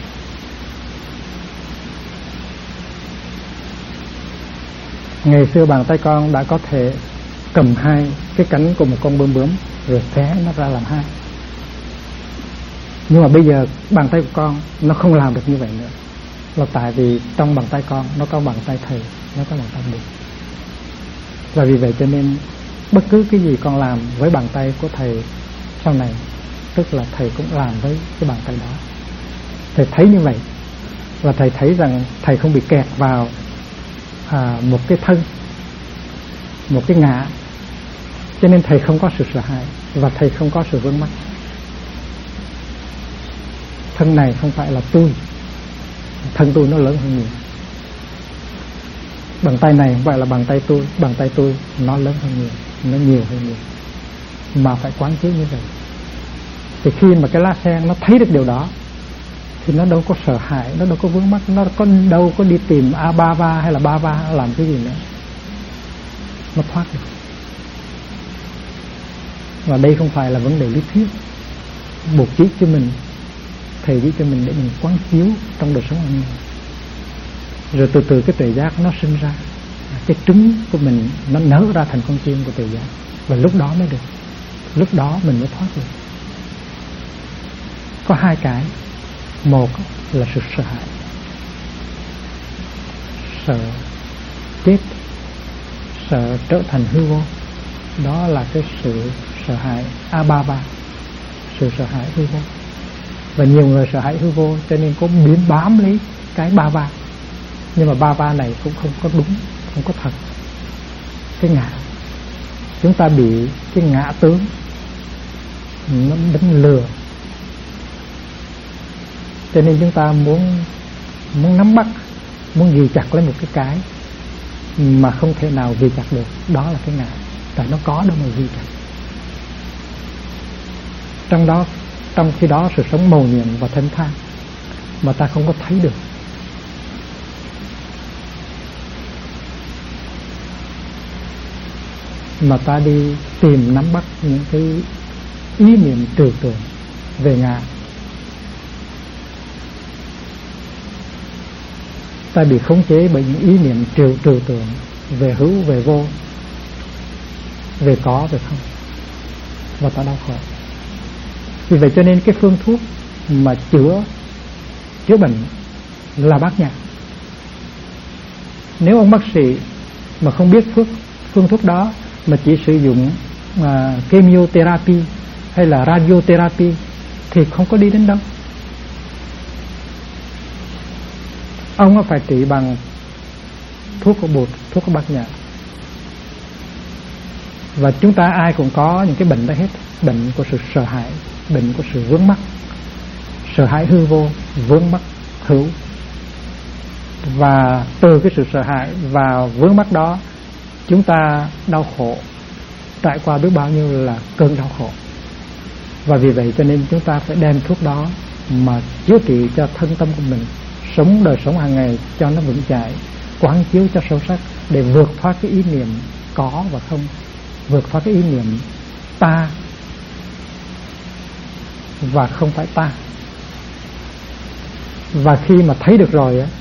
[SPEAKER 1] Ngày xưa bàn tay con đã có thể cầm hai cái cánh của một con bướm rồi xé nó ra làm hai. Nhưng mà bây giờ bàn tay của con nó không làm được như vậy nữa, là tại vì trong bàn tay con nó có bàn tay thầy, nó có bàn tay Bụt. Và vì vậy cho nên bất cứ cái gì con làm với bàn tay của thầy sau này, tức là thầy cũng làm với cái bàn tay đó. Thầy thấy như vậy, và thầy thấy rằng thầy không bị kẹt vào một cái thân, một cái ngã, cho nên thầy không có sự sợ hãi và thầy không có sự vướng mắc. Thân này không phải là tôi, thân tôi nó lớn hơn nhiều. Bàn tay này không phải là bàn tay tôi nó lớn hơn nhiều, nó nhiều hơn nhiều. Mà phải quán chiếu như vậy. Thì khi mà cái lá sen nó thấy được điều đó thì nó đâu có sợ hãi, nó đâu có vướng mắc, nó đâu có đi tìm Abhava hay là Bhava làm cái gì nữa. Nó thoát được. Và đây không phải là vấn đề lý thuyết. Bụt chỉ cho mình, thầy chỉ cho mình để mình quán chiếu trong đời sống của mình. Rồi từ từ cái tuệ giác nó sinh ra, cái trứng của mình nó nở ra thành con chim của tuệ giác. Và lúc đó mới được, lúc đó mình mới thoát được. Có hai cái. Một là sự sợ hãi, sợ chết, sợ trở thành hư vô. Đó là cái sự sợ hãi Abhava, sự sợ hãi hư vô. Và nhiều người sợ hãi hư vô cho nên có biến bám lấy cái Bhava. Nhưng mà Bhava này cũng không có đúng, không có thật. cái ngã. Chúng ta bị cái ngã tướng nó đánh lừa, cho nên chúng ta muốn nắm bắt, muốn ghi chặt lấy một cái mà không thể nào ghi chặt được. Đó là cái ngã, tại nó có đâu mà ghi chặt. Trong khi đó sự sống mầu nhiệm và thanh thang mà ta không có thấy được. Mà ta đi tìm nắm bắt những cái ý niệm trừu tượng về ngã. Ta bị khống chế bởi những ý niệm trừu tượng về hữu, về vô, về có, về không, và ta đau khổ. Vì vậy cho nên cái phương thuốc mà chữa bệnh là bát nhã. Nếu ông bác sĩ mà không biết phương thuốc đó mà chỉ sử dụng chemotherapy hay là radiotherapy thì không có đi đến đâu. Ông phải trị bằng thuốc của Bụt, thuốc của bát nhã. Và chúng ta ai cũng có những cái bệnh đó hết. Bệnh của sự sợ hãi, bệnh của sự vướng mắc, sợ hãi hư vô, vướng mắc hữu. Và từ cái sự sợ hãi và vướng mắc đó, chúng ta đau khổ, trải qua biết bao nhiêu là cơn đau khổ. Và vì vậy cho nên chúng ta phải đem thuốc đó mà chữa trị cho thân tâm của mình, sống đời sống hàng ngày cho nó vững chãi, quán chiếu cho sâu sắc, để vượt thoát cái ý niệm có và không, vượt thoát cái ý niệm ta và không phải ta. Và khi mà thấy được rồi á,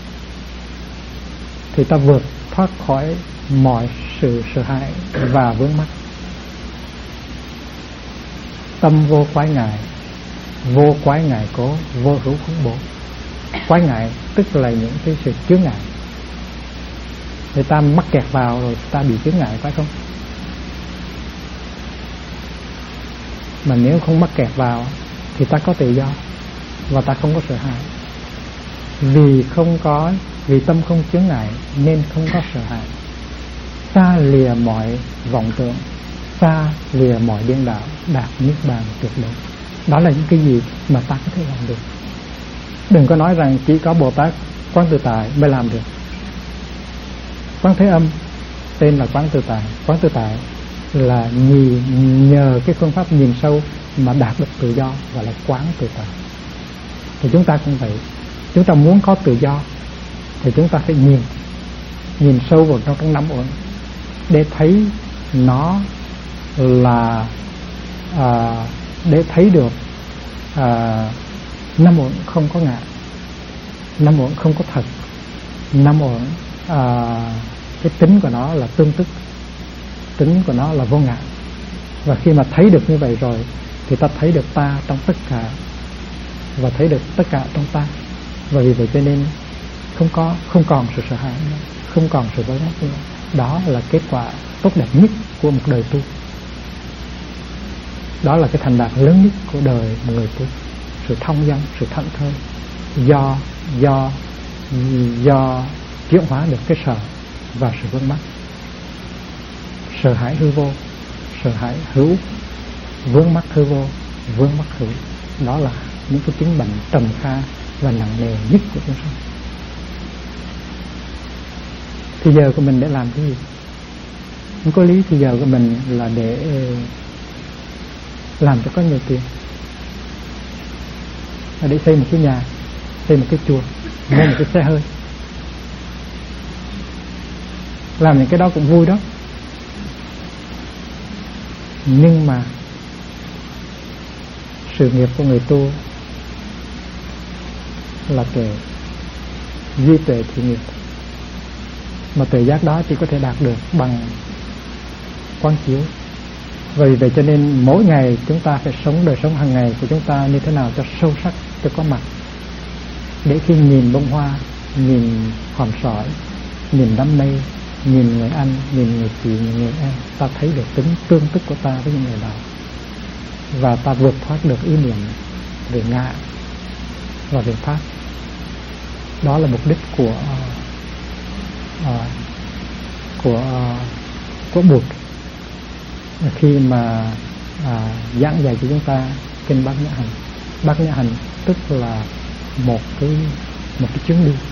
[SPEAKER 1] thì ta vượt thoát khỏi mọi sự sợ hãi và vướng mắc. Tâm vô quái ngại, vô quái ngại cố, vô hữu khủng bố. Quái ngại tức là những cái sự chướng ngại. Người ta mắc kẹt vào rồi ta bị chướng ngại, phải không? Mà nếu không mắc kẹt vào thì ta có tự do và ta không có sợ hãi. Vì tâm không chướng ngại nên không có sợ hãi. Xa lìa mọi vọng tưởng, xa lìa mọi điên đảo, đạt niết bàn tuyệt đối. Đó là những cái gì mà ta có thể làm được. Đừng có nói rằng chỉ có Bồ Tát Quán Tự Tại mới làm được. Quán Thế Âm tên là Quán Tự Tại. Quán Tự Tại là nhờ cái phương pháp nhìn sâu mà đạt được tự do, và là quán tự tại. Thì chúng ta cũng vậy. Chúng ta muốn có tự do thì chúng ta phải nhìn sâu vào trong năm uẩn để thấy nó là để thấy được năm uẩn không có ngã, năm uẩn không có thật, năm uẩn cái tính của nó là tương tức, tính của nó là vô ngã. Và khi mà thấy được như vậy rồi thì ta thấy được ta trong tất cả và thấy được tất cả trong ta. Và vì vậy cho nên không còn sự sợ hãi nữa, không còn sự vướng mắc nữa. Đó là kết quả tốt đẹp nhất của một đời tu. Đó là cái thành đạt lớn nhất của đời một người tu. Sự thông dong, sự thảnh thơi, do chuyển hóa được cái sợ và sự vướng mắc. Sợ hãi hư vô, sợ hãi hữu, vướng mắc hư vô, vướng mắc hữu. Đó là những cái chứng bệnh trầm kha và nặng nề nhất của chúng sanh. Thì giờ của mình để làm cái gì? Không có lý thì giờ của mình là để làm cho có nhiều tiền, là để xây một cái nhà, xây một cái chùa, mua một cái xe hơi. Làm những cái đó cũng vui đó. Nhưng mà sự nghiệp của người tu là tuệ, duy tuệ thị nghiệp. Mà tuệ giác đó chỉ có thể đạt được bằng quán chiếu. Vì vậy cho nên mỗi ngày chúng ta phải sống đời sống hàng ngày của chúng ta như thế nào cho sâu sắc, cho có mặt. Để khi nhìn bông hoa, nhìn hòn sỏi, nhìn đám mây, nhìn người anh, nhìn người chị, nhìn người em, ta thấy được tính tương tức của ta với những người đó. Và ta vượt thoát được ý niệm về ngã và về pháp. Đó là mục đích của của Bụt khi mà giảng dạy cho chúng ta kinh Bát Nhã Hành. Bát Nhã Hành tức là một cái chuyến đi,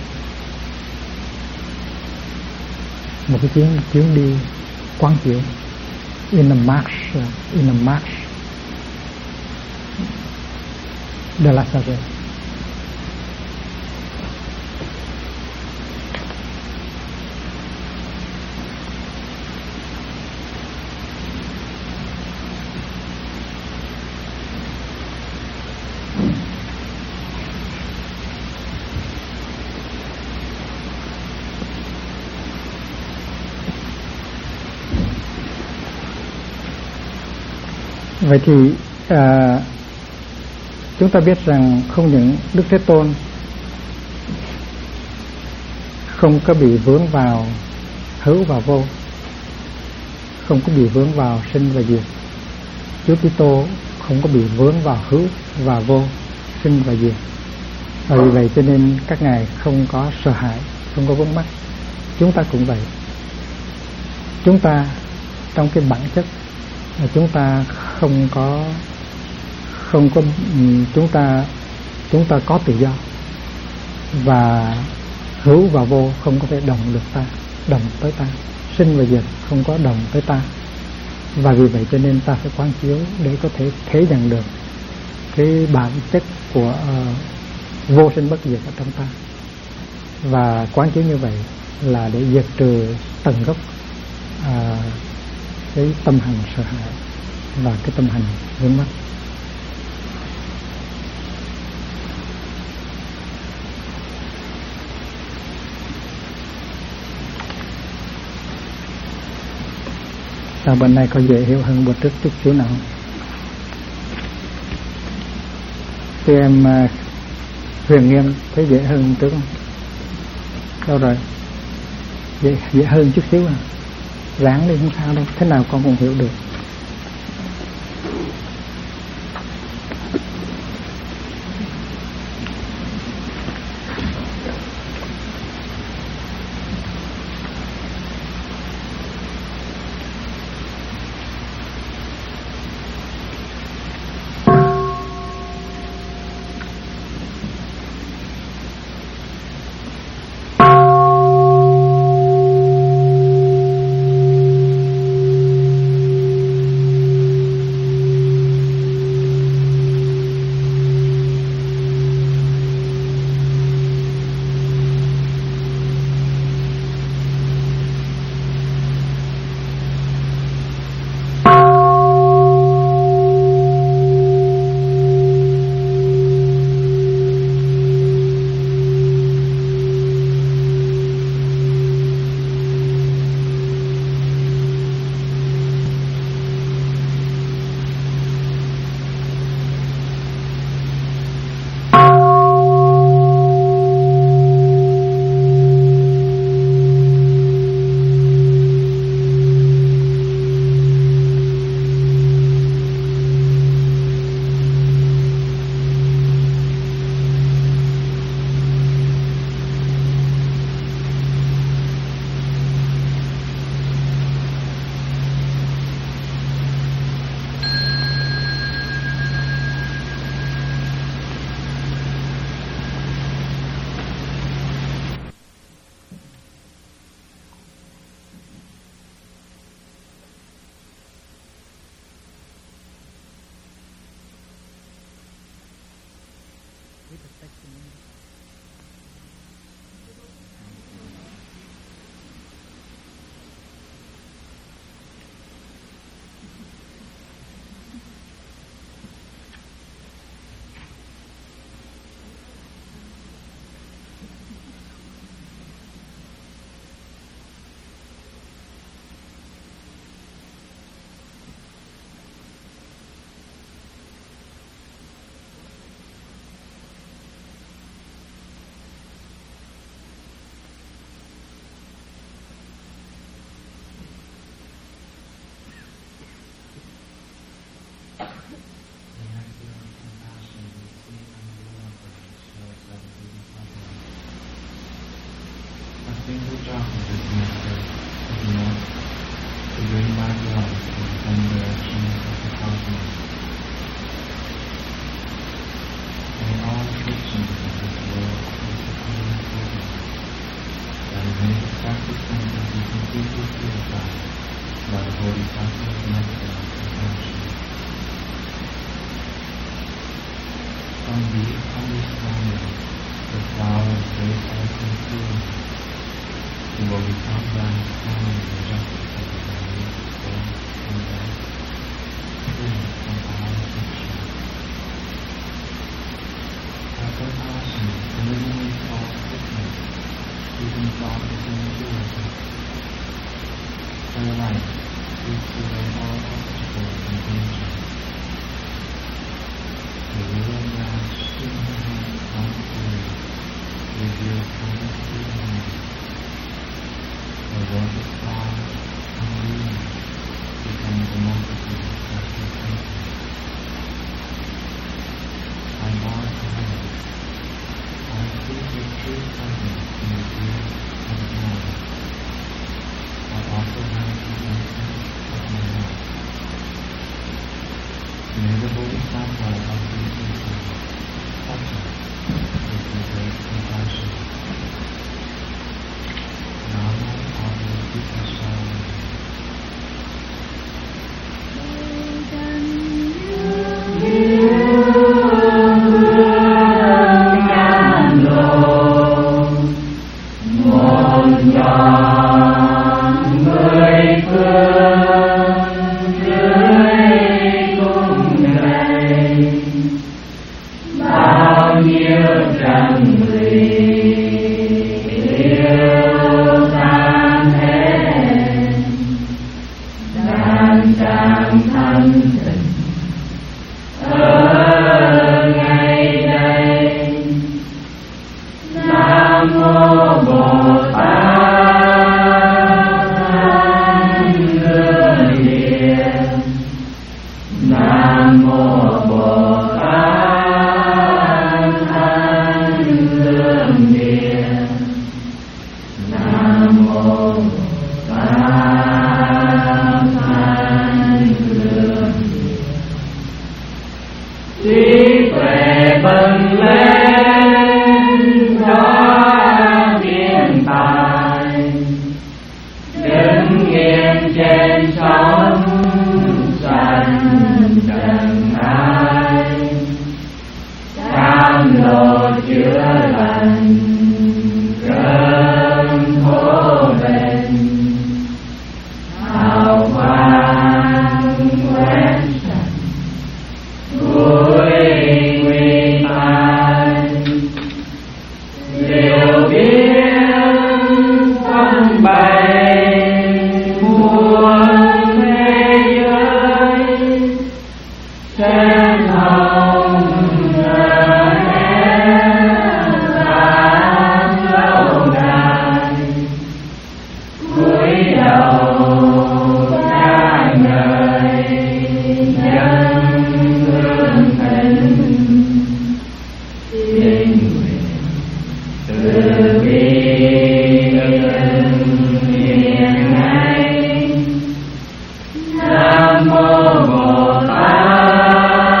[SPEAKER 1] một cái chuyến đi quán chiếu, in a march de la sagesse. Vậy thì chúng ta biết rằng không những Đức Thế Tôn không có bị vướng vào hữu và vô, không có bị vướng vào sinh và diệt. Chúa Kitô không có bị vướng vào hữu và vô, sinh và diệt. Vì vậy cho nên các ngài không có sợ hãi, không có vướng mắc. Chúng ta cũng vậy. Chúng ta trong cái bản chất chúng ta không có chúng ta có tự do, và hữu và vô không có thể động tới ta, sinh và diệt không có động tới ta. Và vì vậy cho nên ta phải quán chiếu để có thể thấy nhận được cái bản chất của vô sinh bất diệt ở trong ta. Và quán chiếu như vậy là để diệt trừ tận gốc cái tâm hành sợ hãi và cái tâm hành vướng mắc. Sao bên này có dễ hiểu hơn bữa trước chút xíu nào không? Thì em Huyền Nghiêm thấy dễ hơn trước không? Đâu rồi? Dễ hơn chút xíu à? Ráng đi không sao đâu, thế nào con cũng hiểu được.
[SPEAKER 2] single drop of this nectar is enough to can be understanding the flower of great art and feeling, who will become the understanding and justice of the body, birth and death, free from all affliction. That compassion eliminates all sickness, even thought of impurity. Their light sweeps away all obstacles and danger. The willow branch in her hand unfolded reveals coming to the hand. The lotus flower unleaves becomes a multitude of precious things. I bow to her. I see her true presence in the dear and small. I offer her the incense of my heart. May the Bodhisattva of these people touch us with the great compassion. Namo Abhidhikashaya.
[SPEAKER 3] Nam mô Bồ Tát.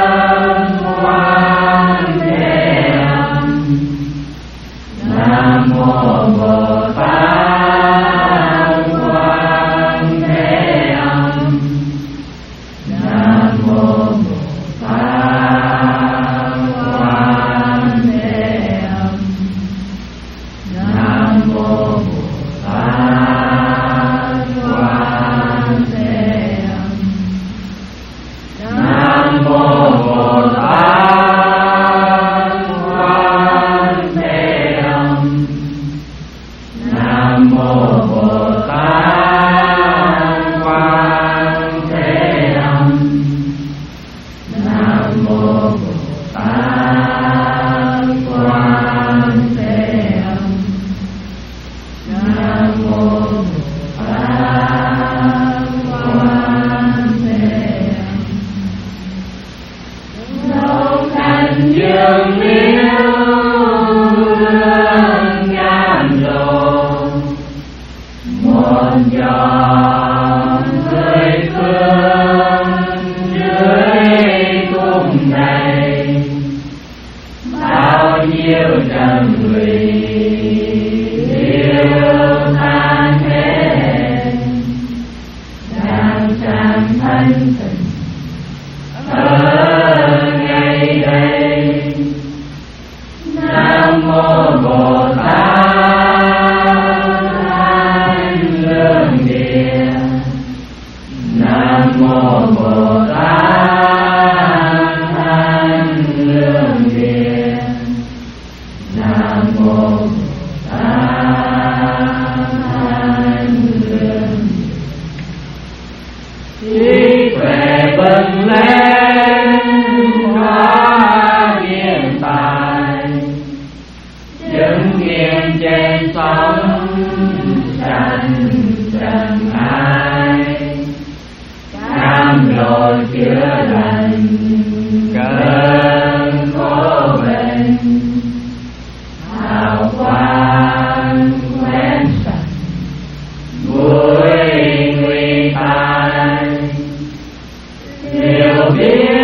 [SPEAKER 3] Điều